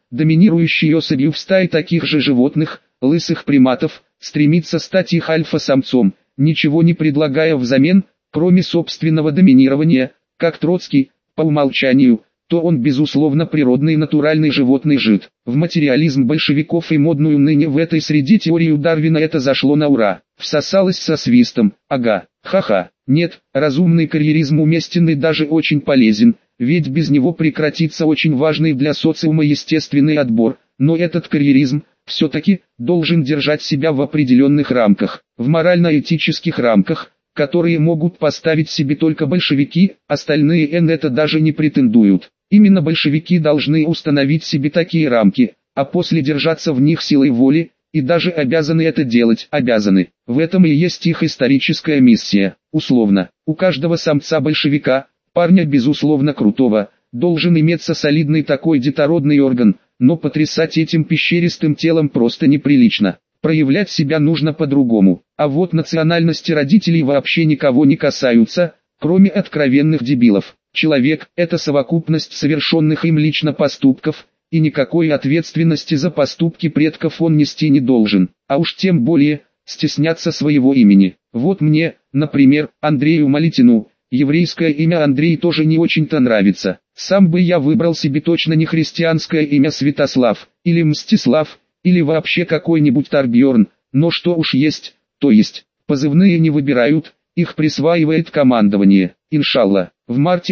S1: доминирующей особью в стае таких же животных, лысых приматов, стремится стать их альфа-самцом, ничего не предлагая взамен, кроме собственного доминирования, как Троцкий, по умолчанию, то он безусловно природный натуральный животный жид. В материализм большевиков и модную ныне в этой среде теорию Дарвина это зашло на ура, всосалось со свистом, ага, ха-ха. Нет, разумный карьеризм уместен и даже очень полезен, ведь без него прекратится очень важный для социума естественный отбор, но этот карьеризм, все-таки, должен держать себя в определенных рамках, в морально-этических рамках, которые могут поставить себе только большевики, остальные на это даже не претендуют. Именно большевики должны установить себе такие рамки, а после держаться в них силой воли, и даже обязаны это делать, обязаны. В этом и есть их историческая миссия. Условно, у каждого самца-большевика, парня безусловно крутого, должен иметься солидный такой детородный орган, но потрясать этим пещеристым телом просто неприлично. Проявлять себя нужно по-другому. А вот национальности родителей вообще никого не касаются, кроме откровенных дебилов. Человек – это совокупность совершенных им лично поступков, и никакой ответственности за поступки предков он нести не должен, а уж тем более, стесняться своего имени. Вот мне, например, Андрею Малитину, еврейское имя Андрей тоже не очень-то нравится. Сам бы я выбрал себе точно не христианское имя Святослав, или Мстислав, или вообще какой-нибудь Торбьерн, но что уж есть, то есть. Позывные не выбирают, их присваивает командование. Иншалла. В марте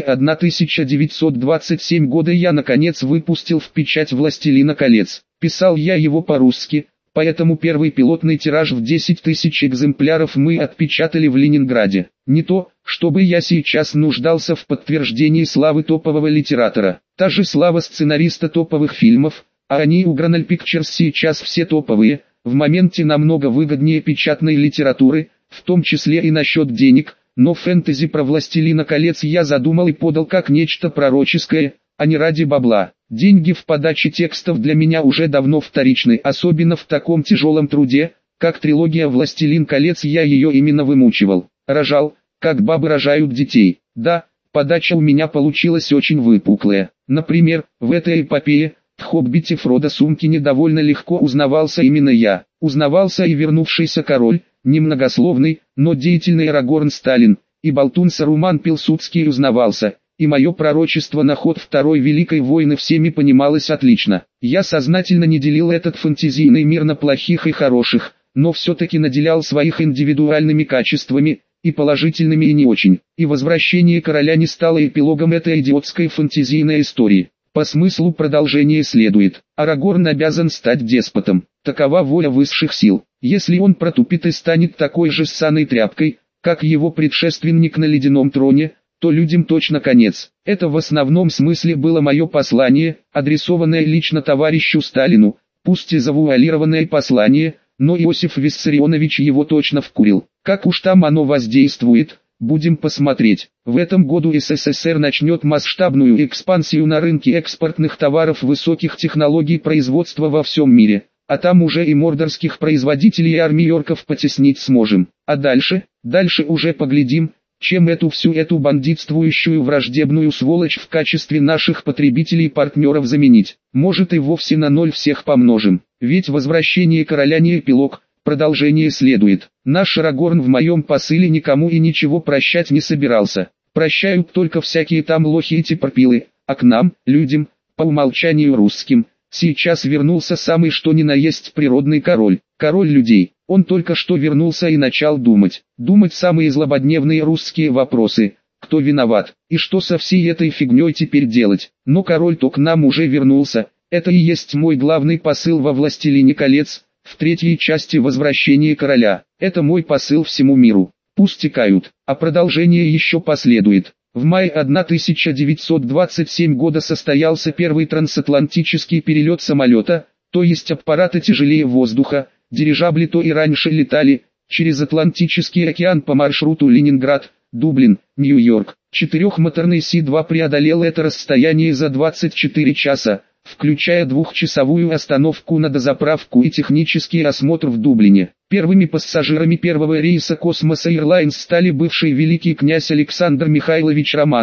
S1: 1927 года я наконец выпустил в печать «Властелина колец». Писал я его по-русски, поэтому первый пилотный тираж в 10 тысяч экземпляров мы отпечатали в Ленинграде. Не то, чтобы я сейчас нуждался в подтверждении славы топового литератора. Та же слава сценариста топовых фильмов, а они у Granal Pictures сейчас все топовые, в моменте намного выгоднее печатной литературы, в том числе и насчет денег, но фэнтези про «Властелина колец» я задумал и подал как нечто пророческое, а не ради бабла. Деньги в подаче текстов для меня уже давно вторичны, особенно в таком тяжелом труде, как трилогия «Властелин колец», я ее именно вымучивал. Рожал, как бабы рожают детей. Да, подача у меня получилась очень выпуклая. Например, в этой эпопее, в «Хоббите» Фродо Сумкине довольно легко узнавался именно я. Узнавался и вернувшийся король, немногословный, но деятельный Арагорн Сталин, и болтун Саруман Пилсудский узнавался, и мое пророчество на ход Второй Великой войны всеми понималось отлично. Я сознательно не делил этот фэнтезийный мир на плохих и хороших, но все-таки наделял своих индивидуальными качествами, и положительными и не очень. И возвращение короля не стало эпилогом этой идиотской фэнтезийной истории. По смыслу продолжение следует. Арагорн обязан стать деспотом. Такова воля высших сил. Если он протупит и станет такой же ссаной тряпкой, как его предшественник на ледяном троне, то людям точно конец. Это в основном смысле было мое послание, адресованное лично товарищу Сталину, пусть и завуалированное послание, но Иосиф Виссарионович его точно вкурил. Как уж там оно воздействует, будем посмотреть. В этом году СССР начнет масштабную экспансию на рынке экспортных товаров высоких технологий производства во всем мире, а там уже и мордорских производителей и армиерков потеснить сможем. А дальше уже поглядим, чем всю эту бандитствующую враждебную сволочь в качестве наших потребителей и партнеров заменить. Может и вовсе на ноль всех помножим. Ведь возвращение короля не эпилог, продолжение следует. Наш Арагорн в моем посыле никому и ничего прощать не собирался. Прощают только всякие там лохи и типорпилы, а к нам, людям, по умолчанию русским, сейчас вернулся самый что ни на есть природный король. Король людей. Он только что вернулся и начал думать. Думать самые злободневные русские вопросы. Кто виноват? И что со всей этой фигней теперь делать? Но король-то к нам уже вернулся. Это и есть мой главный посыл во «Властелине колец», в третьей части «Возвращение короля». Это мой посыл всему миру. Пусть текают, а продолжение еще последует. В мае 1927 года состоялся первый трансатлантический перелет самолета, то есть аппарата тяжелее воздуха. Дирижабли то и раньше летали через Атлантический океан по маршруту Ленинград, Дублин, Нью-Йорк. Четырехмоторный Си-2 преодолел это расстояние за 24 часа, включая двухчасовую остановку на дозаправку и технический осмотр в Дублине. Первыми пассажирами первого рейса Космоса Airlines стали бывший великий князь Александр Михайлович Романов,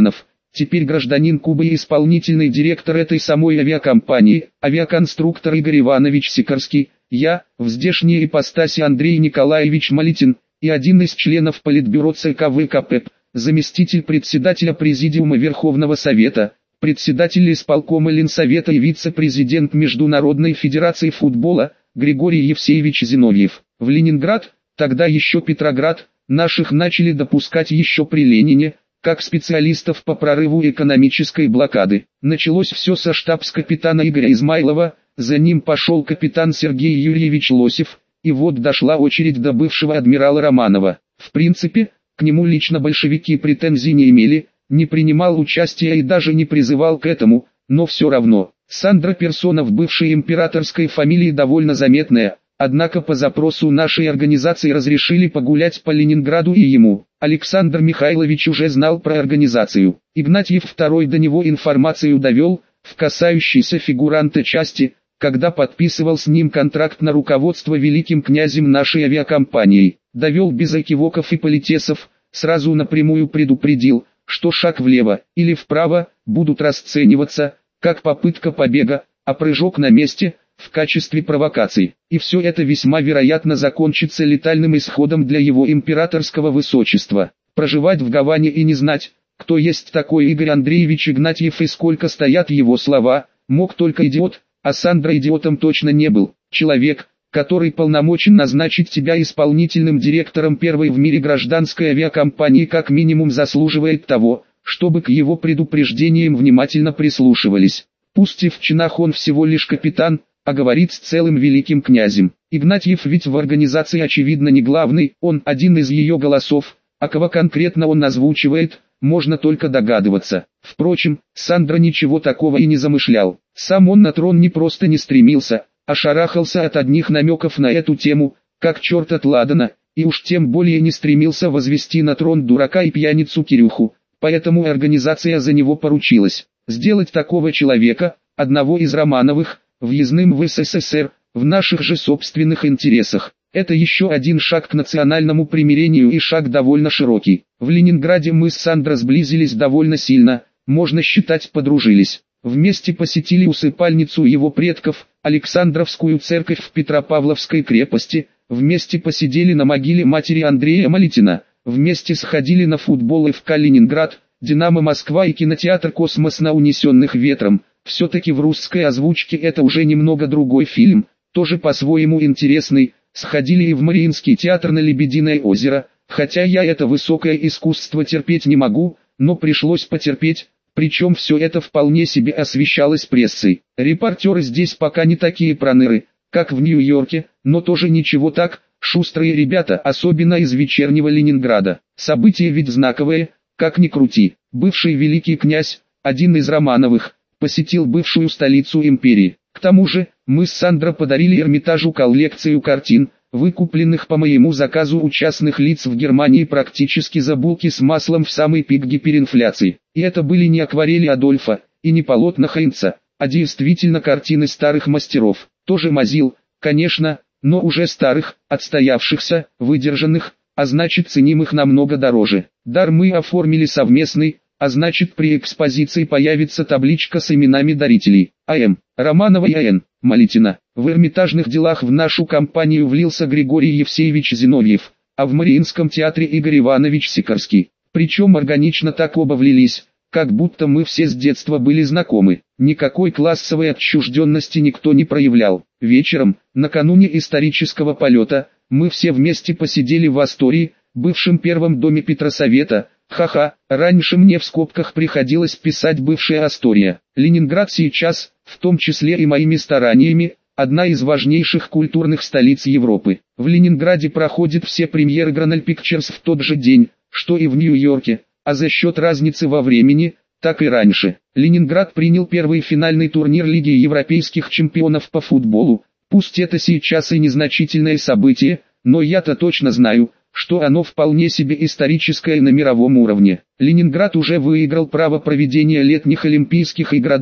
S1: теперь гражданин Кубы и исполнительный директор этой самой авиакомпании, авиаконструктор Игорь Иванович Сикорский, я, в здешней ипостаси Андрей Николаевич Малитин, и один из членов Политбюро ЦК ВКП, заместитель председателя Президиума Верховного Совета, председатель исполкома Ленсовета и вице-президент Международной Федерации Футбола, Григорий Евсеевич Зиновьев. В Ленинград, тогда еще Петроград, наших начали допускать еще при Ленине, как специалистов по прорыву экономической блокады. Началось все со штабс-капитана Игоря Измайлова, за ним пошел капитан Сергей Юрьевич Лосев, и вот дошла очередь до бывшего адмирала Романова. В принципе, к нему лично большевики претензий не имели, не принимал участия и даже не призывал к этому, но все равно. Сандра персона в бывшей императорской фамилии довольно заметная, однако по запросу нашей организации разрешили погулять по Ленинграду и ему. Александр Михайлович уже знал про организацию. Игнатьев II до него информацию довел, в касающейся фигуранта части, когда подписывал с ним контракт на руководство великим князем нашей авиакомпанией. Довел без экивоков и политесов, сразу напрямую предупредил, что шаг влево или вправо будут расцениваться как попытка побега, а прыжок на месте в качестве провокации. И все это весьма вероятно закончится летальным исходом для его императорского высочества. Проживать в Гаване и не знать, кто есть такой Игорь Андреевич Игнатьев и сколько стоят его слова, мог только идиот, а Сандра идиотом точно не был. Человек, который полномочен назначить тебя исполнительным директором первой в мире гражданской авиакомпании, как минимум заслуживает того, чтобы к его предупреждениям внимательно прислушивались. Пусть и в чинах он всего лишь капитан, а говорит с целым великим князем. Игнатьев ведь в организации очевидно не главный, он один из ее голосов, а кого конкретно он озвучивает, можно только догадываться. Впрочем, Сандра ничего такого и не замышлял. Сам он на трон не просто не стремился, а шарахался от одних намеков на эту тему, как черт от ладана, и уж тем более не стремился возвести на трон дурака и пьяницу Кирюху, поэтому организация за него поручилась. Сделать такого человека, одного из Романовых, въездным в СССР, в наших же собственных интересах. Это еще один шаг к национальному примирению и шаг довольно широкий. В Ленинграде мы с Сандро сблизились довольно сильно, можно считать подружились. Вместе посетили усыпальницу его предков, Александровскую церковь в Петропавловской крепости, вместе посидели на могиле матери Андрея Малитина, вместе сходили на футбол ФК Ленинград, Динамо Москва и кинотеатр «Космос» на унесенных ветром. Все-таки в русской озвучке это уже немного другой фильм, тоже по-своему интересный. Сходили и в Мариинский театр на Лебединое озеро, хотя я это высокое искусство терпеть не могу, но пришлось потерпеть, причем все это вполне себе освещалось прессой. Репортеры здесь пока не такие проныры, как в Нью-Йорке, но тоже ничего так, шустрые ребята, особенно из вечернего Ленинграда. Событие ведь знаковое, как ни крути. Бывший великий князь, один из Романовых, посетил бывшую столицу империи. К тому же, мы с Сандро подарили Эрмитажу коллекцию картин, выкупленных по моему заказу у частных лиц в Германии практически за булки с маслом в самый пик гиперинфляции. И это были не акварели Адольфа, и не полотна Хайнца, а действительно картины старых мастеров. Тоже мазил, конечно, но уже старых, отстоявшихся, выдержанных, а значит ценимых намного дороже. Дар мы оформили совместный, а значит при экспозиции появится табличка с именами дарителей. А.М. Романова и А.Н. Малитина. В Эрмитажных делах в нашу компанию влился Григорий Евсеевич Зиновьев, а в Мариинском театре Игорь Иванович Сикорский. Причем органично так оба влились, как будто мы все с детства были знакомы. Никакой классовой отчужденности никто не проявлял. Вечером, накануне исторического полета, мы все вместе посидели в Астории, бывшем первом доме Петросовета. Ха-ха, раньше мне в скобках приходилось писать бывшая Астория. Ленинград сейчас, в том числе и моими стараниями, одна из важнейших культурных столиц Европы. В Ленинграде проходят все премьеры Granal Pictures в тот же день, что и в Нью-Йорке, а за счет разницы во времени, так и раньше. Ленинград принял первый финальный турнир Лиги европейских чемпионов по футболу, пусть это сейчас и незначительное событие, но я-то точно знаю, что оно вполне себе историческое на мировом уровне. Ленинград уже выиграл право проведения летних Олимпийских игр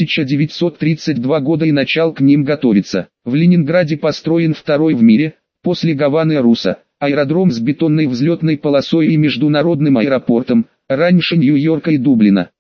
S1: 1932 года и начал к ним готовиться. В Ленинграде построен второй в мире, после Гаваны Руса, аэродром с бетонной взлетной полосой и международным аэропортом, раньше Нью-Йорка и Дублина.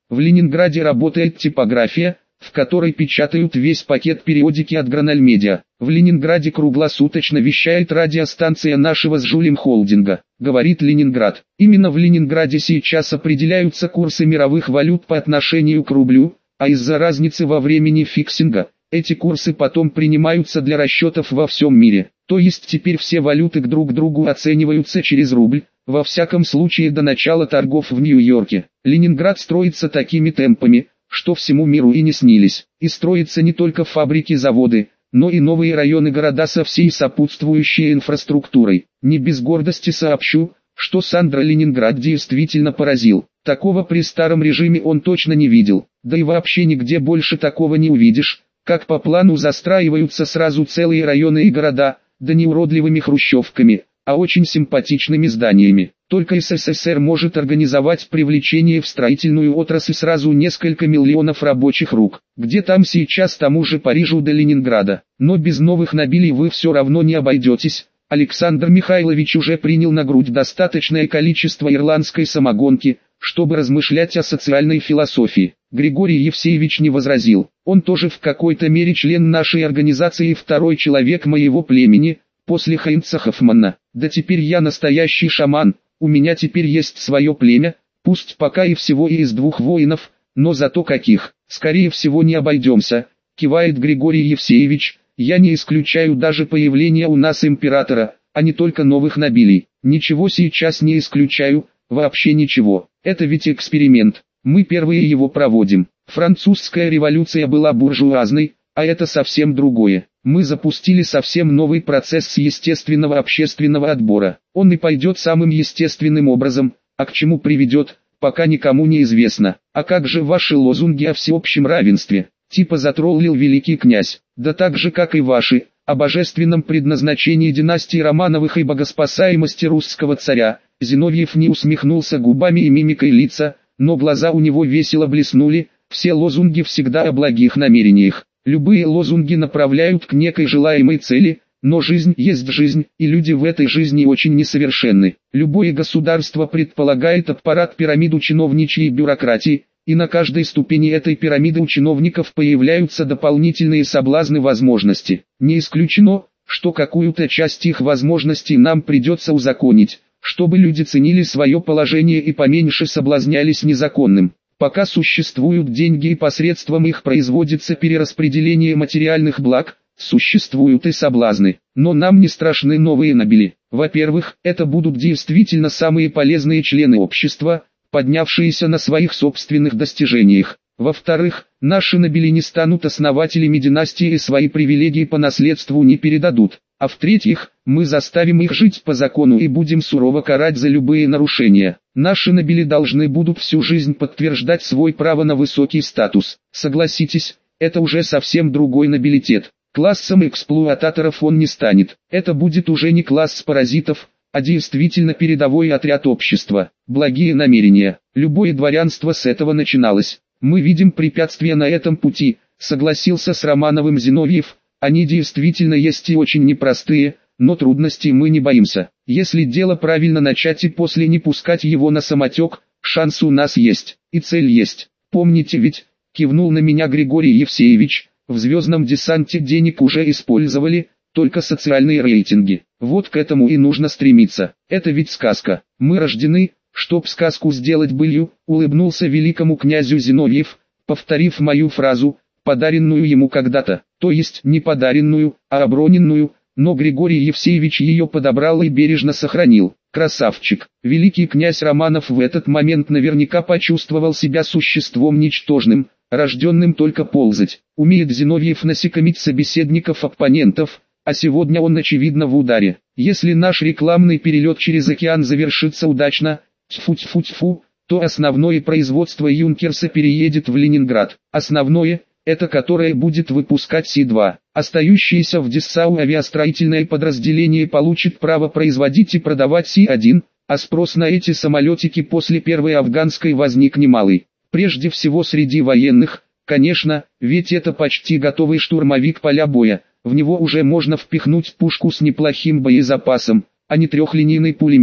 S1: В Ленинграде работает типография, в которой печатают весь пакет периодики от Гранальмедиа. В Ленинграде круглосуточно вещает радиостанция нашего с Жулем холдинга, говорит Ленинград. Именно в Ленинграде сейчас определяются курсы мировых валют по отношению к рублю, а из-за разницы во времени фиксинга, эти курсы потом принимаются для расчетов во всем мире. То есть теперь все валюты друг другу оцениваются через рубль, во всяком случае до начала торгов в Нью-Йорке. Ленинград строится такими темпами, что всему миру и не снились. И строятся не только фабрики-заводы, но и новые районы-города со всей сопутствующей инфраструктурой. Не без гордости сообщу, что Сандра Ленинград действительно поразил. Такого при старом режиме он точно не видел, да и вообще нигде больше такого не увидишь, как по плану застраиваются сразу целые районы и города, да не уродливыми хрущевками, а очень симпатичными зданиями. Только СССР может организовать привлечение в строительную отрасль сразу несколько миллионов рабочих рук. Где там сейчас тому же Парижу до Ленинграда. Но без новых Нобелей вы все равно не обойдетесь. Александр Михайлович уже принял на грудь достаточное количество ирландской самогонки, чтобы размышлять о социальной философии. Григорий Евсеевич не возразил. Он тоже в какой-то мере член нашей организации и второй человек моего племени, после Хайнца Хоффмана. Да теперь я настоящий шаман, у меня теперь есть свое племя, пусть пока и всего и из 2 воинов, но зато каких. Скорее всего не обойдемся, кивает Григорий Евсеевич. Я не исключаю даже появление у нас императора, а не только новых Нобелей. Ничего сейчас не исключаю, вообще ничего. Это ведь эксперимент, мы первые его проводим. Французская революция была буржуазной, а это совсем другое. Мы запустили совсем новый процесс естественного общественного отбора. Он и пойдет самым естественным образом, а к чему приведет, пока никому не известно. А как же ваши лозунги о всеобщем равенстве? Типа затроллил великий князь, да так же как и ваши, о божественном предназначении династии Романовых и богоспасаемости русского царя. Зиновьев не усмехнулся губами и мимикой лица, но глаза у него весело блеснули. Все лозунги всегда о благих намерениях. Любые лозунги направляют к некой желаемой цели, но жизнь есть жизнь, и люди в этой жизни очень несовершенны. Любое государство предполагает аппарат пирамиду чиновничьей бюрократии, и на каждой ступени этой пирамиды у чиновников появляются дополнительные соблазны возможности. Не исключено, что какую-то часть их возможностей нам придется узаконить, чтобы люди ценили свое положение и поменьше соблазнялись незаконным. Пока существуют деньги и посредством их производится перераспределение материальных благ, существуют и соблазны. Но нам не страшны новые Нобели. Во-первых, это будут действительно самые полезные члены общества, поднявшиеся на своих собственных достижениях. Во-вторых, наши Нобели не станут основателями династии и свои привилегии по наследству не передадут. А в-третьих, мы заставим их жить по закону и будем сурово карать за любые нарушения. Наши Нобели должны будут всю жизнь подтверждать свой право на высокий статус. Согласитесь, это уже совсем другой нобилитет. Классом эксплуататоров он не станет. Это будет уже не класс паразитов, а действительно передовой отряд общества. Благие намерения. Любое дворянство с этого начиналось. Мы видим препятствия на этом пути, согласился с Романовым Зиновьев. Они действительно есть и очень непростые, но трудностей мы не боимся. Если дело правильно начать и после не пускать его на самотек, шанс у нас есть, и цель есть. Помните ведь, кивнул на меня Григорий Евсеевич, в звездном десанте денег уже использовали, только социальные рейтинги. Вот к этому и нужно стремиться. Это ведь сказка. Мы рождены, чтоб сказку сделать былью, улыбнулся великому князю Зиновьев, повторив мою фразу, подаренную ему когда-то, то есть не подаренную, а оброненную, но Григорий Евсеевич ее подобрал и бережно сохранил. Красавчик. Великий князь Романов в этот момент наверняка почувствовал себя существом ничтожным, рожденным только ползать. Умеет Зиновьев насекомить собеседников-оппонентов, а сегодня он очевидно в ударе. Если наш рекламный перелет через океан завершится удачно, тьфу-тьфу-тьфу, то основное производство Юнкерса переедет в Ленинград. Основное, это которое будет выпускать Си-2. Остающееся в Дessau авиастроительное подразделение получит право производить и продавать Си-1, а спрос на эти самолетики после первой афганской возник немалый. Прежде всего среди военных, конечно, ведь это почти готовый штурмовик поля боя, в него уже можно впихнуть пушку с неплохим боезапасом, а не трехлинейный пулемет.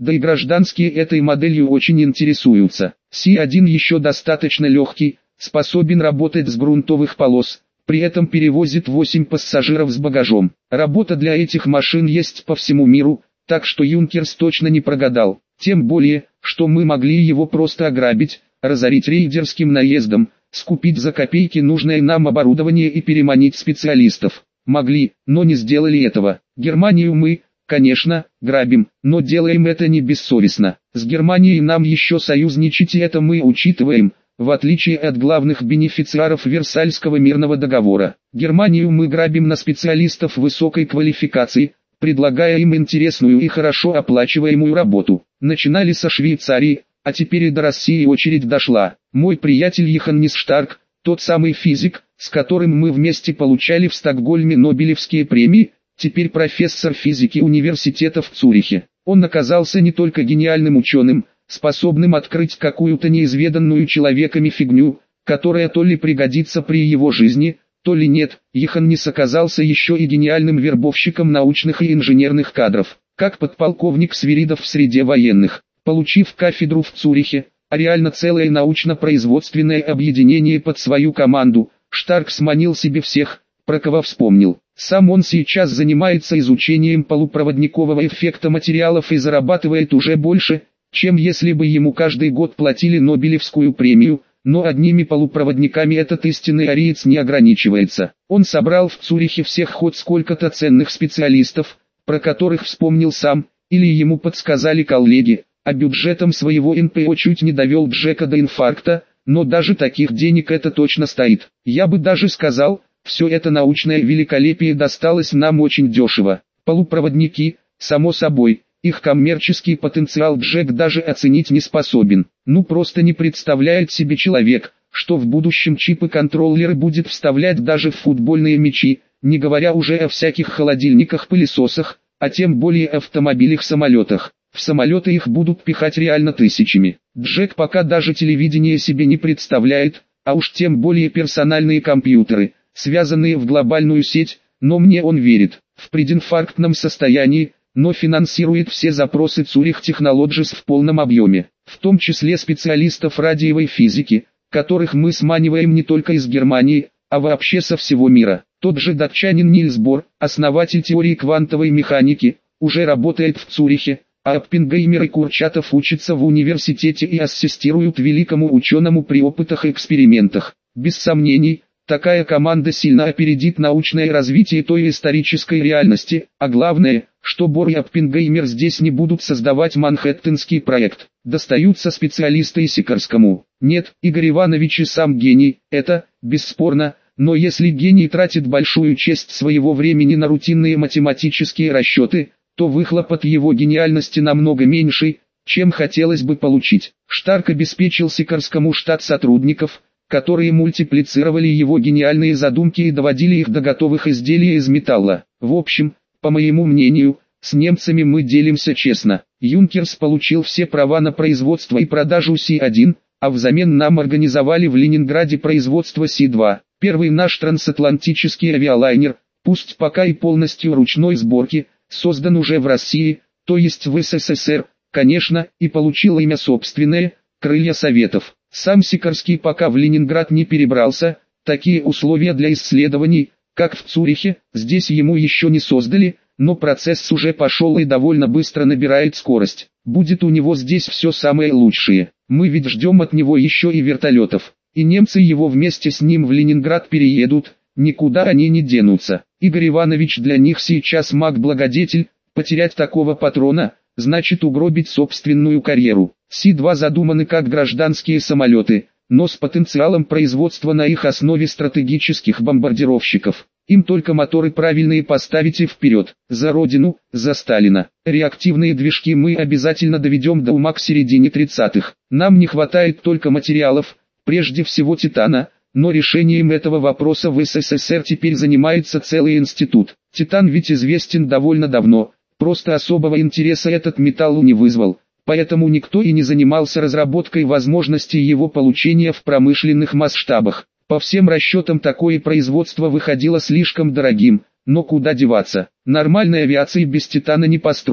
S1: да и гражданские этой моделью очень интересуются. Си-1 еще достаточно легкий, способен работать с грунтовых полос, при этом перевозит 8 пассажиров с багажом. Работа для этих машин есть по всему миру, так что Юнкерс точно не прогадал. Тем более, что мы могли его просто ограбить, разорить рейдерским наездом, скупить за копейки нужное нам оборудование и переманить специалистов. Могли, но не сделали этого. Германию мы, конечно, грабим, но делаем это не бессовестно. С Германией нам еще союзничать, и это мы учитываем, в отличие от главных бенефициаров Версальского мирного договора. Германию мы грабим на специалистов высокой квалификации, предлагая им интересную и хорошо оплачиваемую работу. Начинали со Швейцарии, а теперь и до России очередь дошла. Мой приятель Йоханнес Штарк, тот самый физик, с которым мы вместе получали в Стокгольме Нобелевские премии, теперь профессор физики университета в Цюрихе. Он оказался не только гениальным ученым, способным открыть какую-то неизведанную человеками фигню, которая то ли пригодится при его жизни, то ли нет. Йоханнес оказался еще и гениальным вербовщиком научных и инженерных кадров, как подполковник Свиридов в среде военных. Получив кафедру в Цюрихе, а реально целое научно-производственное объединение под свою команду, Штарк сманил себе всех, про кого вспомнил. Сам он сейчас занимается изучением полупроводникового эффекта материалов и зарабатывает уже больше, чем если бы ему каждый год платили Нобелевскую премию, но одними полупроводниками этот истинный ариец не ограничивается. Он собрал в Цюрихе всех хоть сколько-то ценных специалистов, про которых вспомнил сам, или ему подсказали коллеги, а бюджетом своего НПО чуть не довел Джека до инфаркта, но даже таких денег это точно стоит. Я бы даже сказал, все это научное великолепие досталось нам очень дешево. Полупроводники, само собой, их коммерческий потенциал Джек даже оценить не способен. Ну просто не представляет себе человек, что в будущем чипы-контроллеры будет вставлять даже в футбольные мячи, не говоря уже о всяких холодильниках-пылесосах, а тем более автомобилях-самолетах. В самолеты их будут пихать реально тысячами. Джек пока даже телевидение себе не представляет, а уж тем более персональные компьютеры, связанные в глобальную сеть, но мне он верит, в прединфарктном состоянии, но финансирует все запросы Zurich Technologies в полном объеме, в том числе специалистов радиовой физики, которых мы сманиваем не только из Германии, а вообще со всего мира. Тот же датчанин Нильс Бор, основатель теории квантовой механики, уже работает в Цюрихе, а Оппенгеймер и Курчатов учатся в университете и ассистируют великому ученому при опытах и экспериментах. Без сомнений, такая команда сильно опередит научное развитие той исторической реальности, а главное, что Бор и Оппенгеймер здесь не будут создавать Манхэттенский проект. Достаются специалисты и Сикорскому. Нет, Игорь Иванович и сам гений, это, бесспорно, но если гений тратит большую часть своего времени на рутинные математические расчеты, то выхлоп от его гениальности намного меньший, чем хотелось бы получить. Штарк обеспечил Сикорскому штат сотрудников, которые мультиплицировали его гениальные задумки и доводили их до готовых изделий из металла. В общем, по моему мнению, с немцами мы делимся честно. Юнкерс получил все права на производство и продажу Си-1, а взамен нам организовали в Ленинграде производство Си-2. Первый наш трансатлантический авиалайнер, пусть пока и полностью ручной сборки, создан уже в России, то есть в СССР, конечно, и получил имя собственное – «Крылья Советов». Сам Сикорский пока в Ленинград не перебрался, такие условия для исследований, как в Цюрихе, здесь ему еще не создали, но процесс уже пошел и довольно быстро набирает скорость. Будет у него здесь все самое лучшее. Мы ведь ждем от него еще и вертолетов. И немцы его вместе с ним в Ленинград переедут, никуда они не денутся. Игорь Иванович для них сейчас маг-благодетель, потерять такого патрона, значит угробить собственную карьеру. Си-2 задуманы как гражданские самолеты, но с потенциалом производства на их основе стратегических бомбардировщиков. Им только моторы правильные поставите вперед, за родину, за Сталина. Реактивные движки мы обязательно доведем до ума к середине 30-х. Нам не хватает только материалов, прежде всего титана, но решением этого вопроса в СССР теперь занимается целый институт. Титан ведь известен довольно давно, просто особого интереса этот металл не вызвал, поэтому никто и не занимался разработкой возможности его получения в промышленных масштабах. По всем расчетам такое производство выходило слишком дорогим, но куда деваться, нормальной авиации без титана не построить.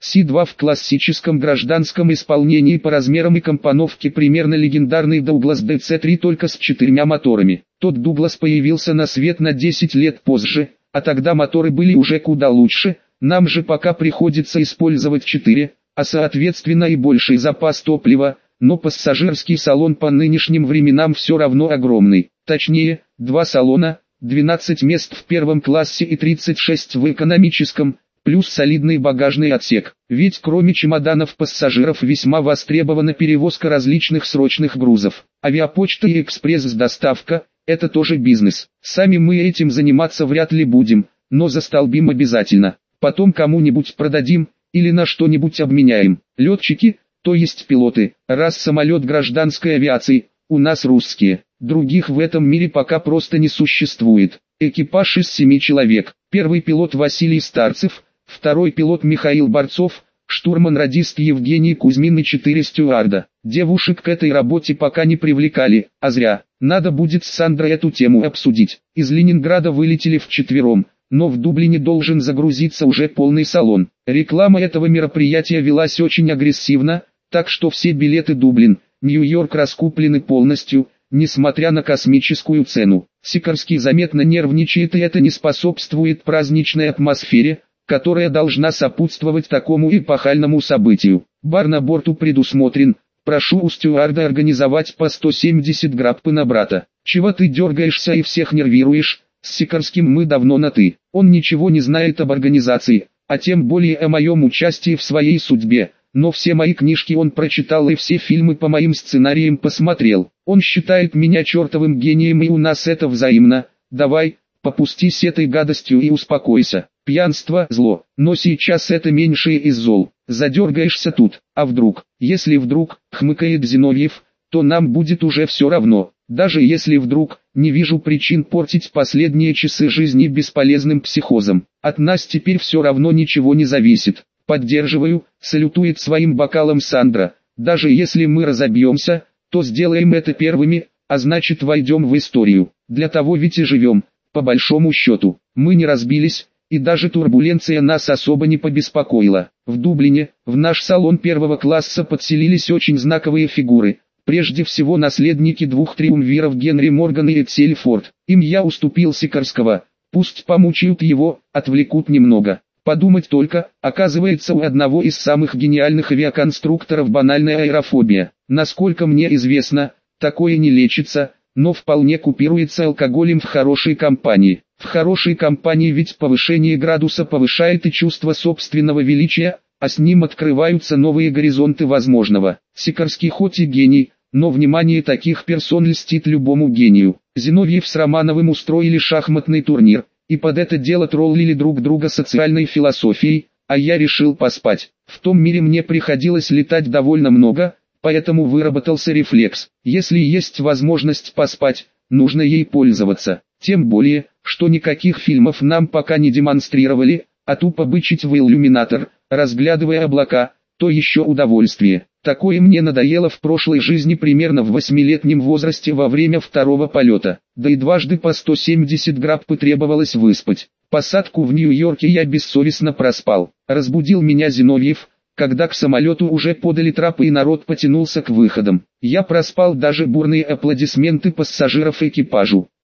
S1: Си-2 в классическом гражданском исполнении по размерам и компоновке примерно легендарный Douglas DC-3 только с 4 моторами. Тот Douglas появился на свет на 10 лет позже, а тогда моторы были уже куда лучше, нам же пока приходится использовать 4, а соответственно и больший запас топлива, но пассажирский салон по нынешним временам все равно огромный. Точнее, 2 салона, 12 мест в первом классе и 36 в экономическом, плюс солидный багажный отсек. Ведь кроме чемоданов пассажиров весьма востребована перевозка различных срочных грузов. Авиапочта и экспресс-доставка – это тоже бизнес. Сами мы этим заниматься вряд ли будем, но застолбим обязательно. Потом кому-нибудь продадим, или на что-нибудь обменяем. Летчики, то есть пилоты, раз самолет гражданской авиации, у нас русские. Других в этом мире пока просто не существует. Экипаж из 7 человек. Первый пилот Василий Старцев, второй пилот Михаил Борцов, штурман-радист Евгений Кузьмин и 4 стюарда. Девушек к этой работе пока не привлекали, а зря. Надо будет с Сандрой эту тему обсудить. Из Ленинграда вылетели вчетвером, но в Дублине должен загрузиться уже полный салон. Реклама этого мероприятия велась очень агрессивно, так что все билеты Дублин, Нью-Йорк раскуплены полностью, несмотря на космическую цену. Сикорский заметно нервничает, и это не способствует праздничной атмосфере, которая должна сопутствовать такому эпохальному событию. Бар на борту предусмотрен, прошу у стюарда организовать по 170 граппы на брата. Чего ты дергаешься и всех нервируешь? С Сикорским мы давно на «ты». Он ничего не знает об организации, а тем более о моем участии в своей судьбе. Но все мои книжки он прочитал и все фильмы по моим сценариям посмотрел. Он считает меня чертовым гением, и у нас это взаимно. Давай, попустись этой гадостью и успокойся. Пьянство – зло, но сейчас это меньшее из зол. Задергаешься тут, а вдруг, если вдруг, хмыкает Зиновьев, то нам будет уже все равно. Даже если вдруг, не вижу причин портить последние часы жизни бесполезным психозом. От нас теперь все равно ничего не зависит. Поддерживаю, салютует своим бокалом Сандра. Даже если мы разобьемся, то сделаем это первыми, а значит войдем в историю. Для того ведь и живем, по большому счету. Мы не разбились, и даже турбуленция нас особо не побеспокоила. В Дублине, в наш салон первого класса подселились очень знаковые фигуры. Прежде всего наследники 2 триумвиров Генри Морган и Этсель Форд. Им я уступил Сикорского. Пусть помучают его, отвлекут немного. Подумать только, оказывается, у одного из самых гениальных авиаконструкторов банальная аэрофобия. Насколько мне известно, такое не лечится, но вполне купируется алкоголем в хорошей компании. В хорошей компании ведь повышение градуса повышает и чувство собственного величия, а с ним открываются новые горизонты возможного. Сикорский хоть и гений, но внимание таких персон льстит любому гению. Зиновьев с Романовым устроили шахматный турнир, и под это дело троллили друг друга социальной философией, а я решил поспать. В том мире мне приходилось летать довольно много, поэтому выработался рефлекс. Если есть возможность поспать, нужно ей пользоваться. Тем более, что никаких фильмов нам пока не демонстрировали, а тупо бычить в иллюминатор, разглядывая облака, то еще удовольствие. Такое мне надоело в прошлой жизни примерно в 8-летнем возрасте во время второго полета. Да и дважды по 170 граппы требовалось выспать. Посадку в Нью-Йорке я бессовестно проспал. Разбудил меня Зиновьев, когда к самолету уже подали трапы и народ потянулся к выходам. Я проспал даже бурные аплодисменты пассажиров экипажу.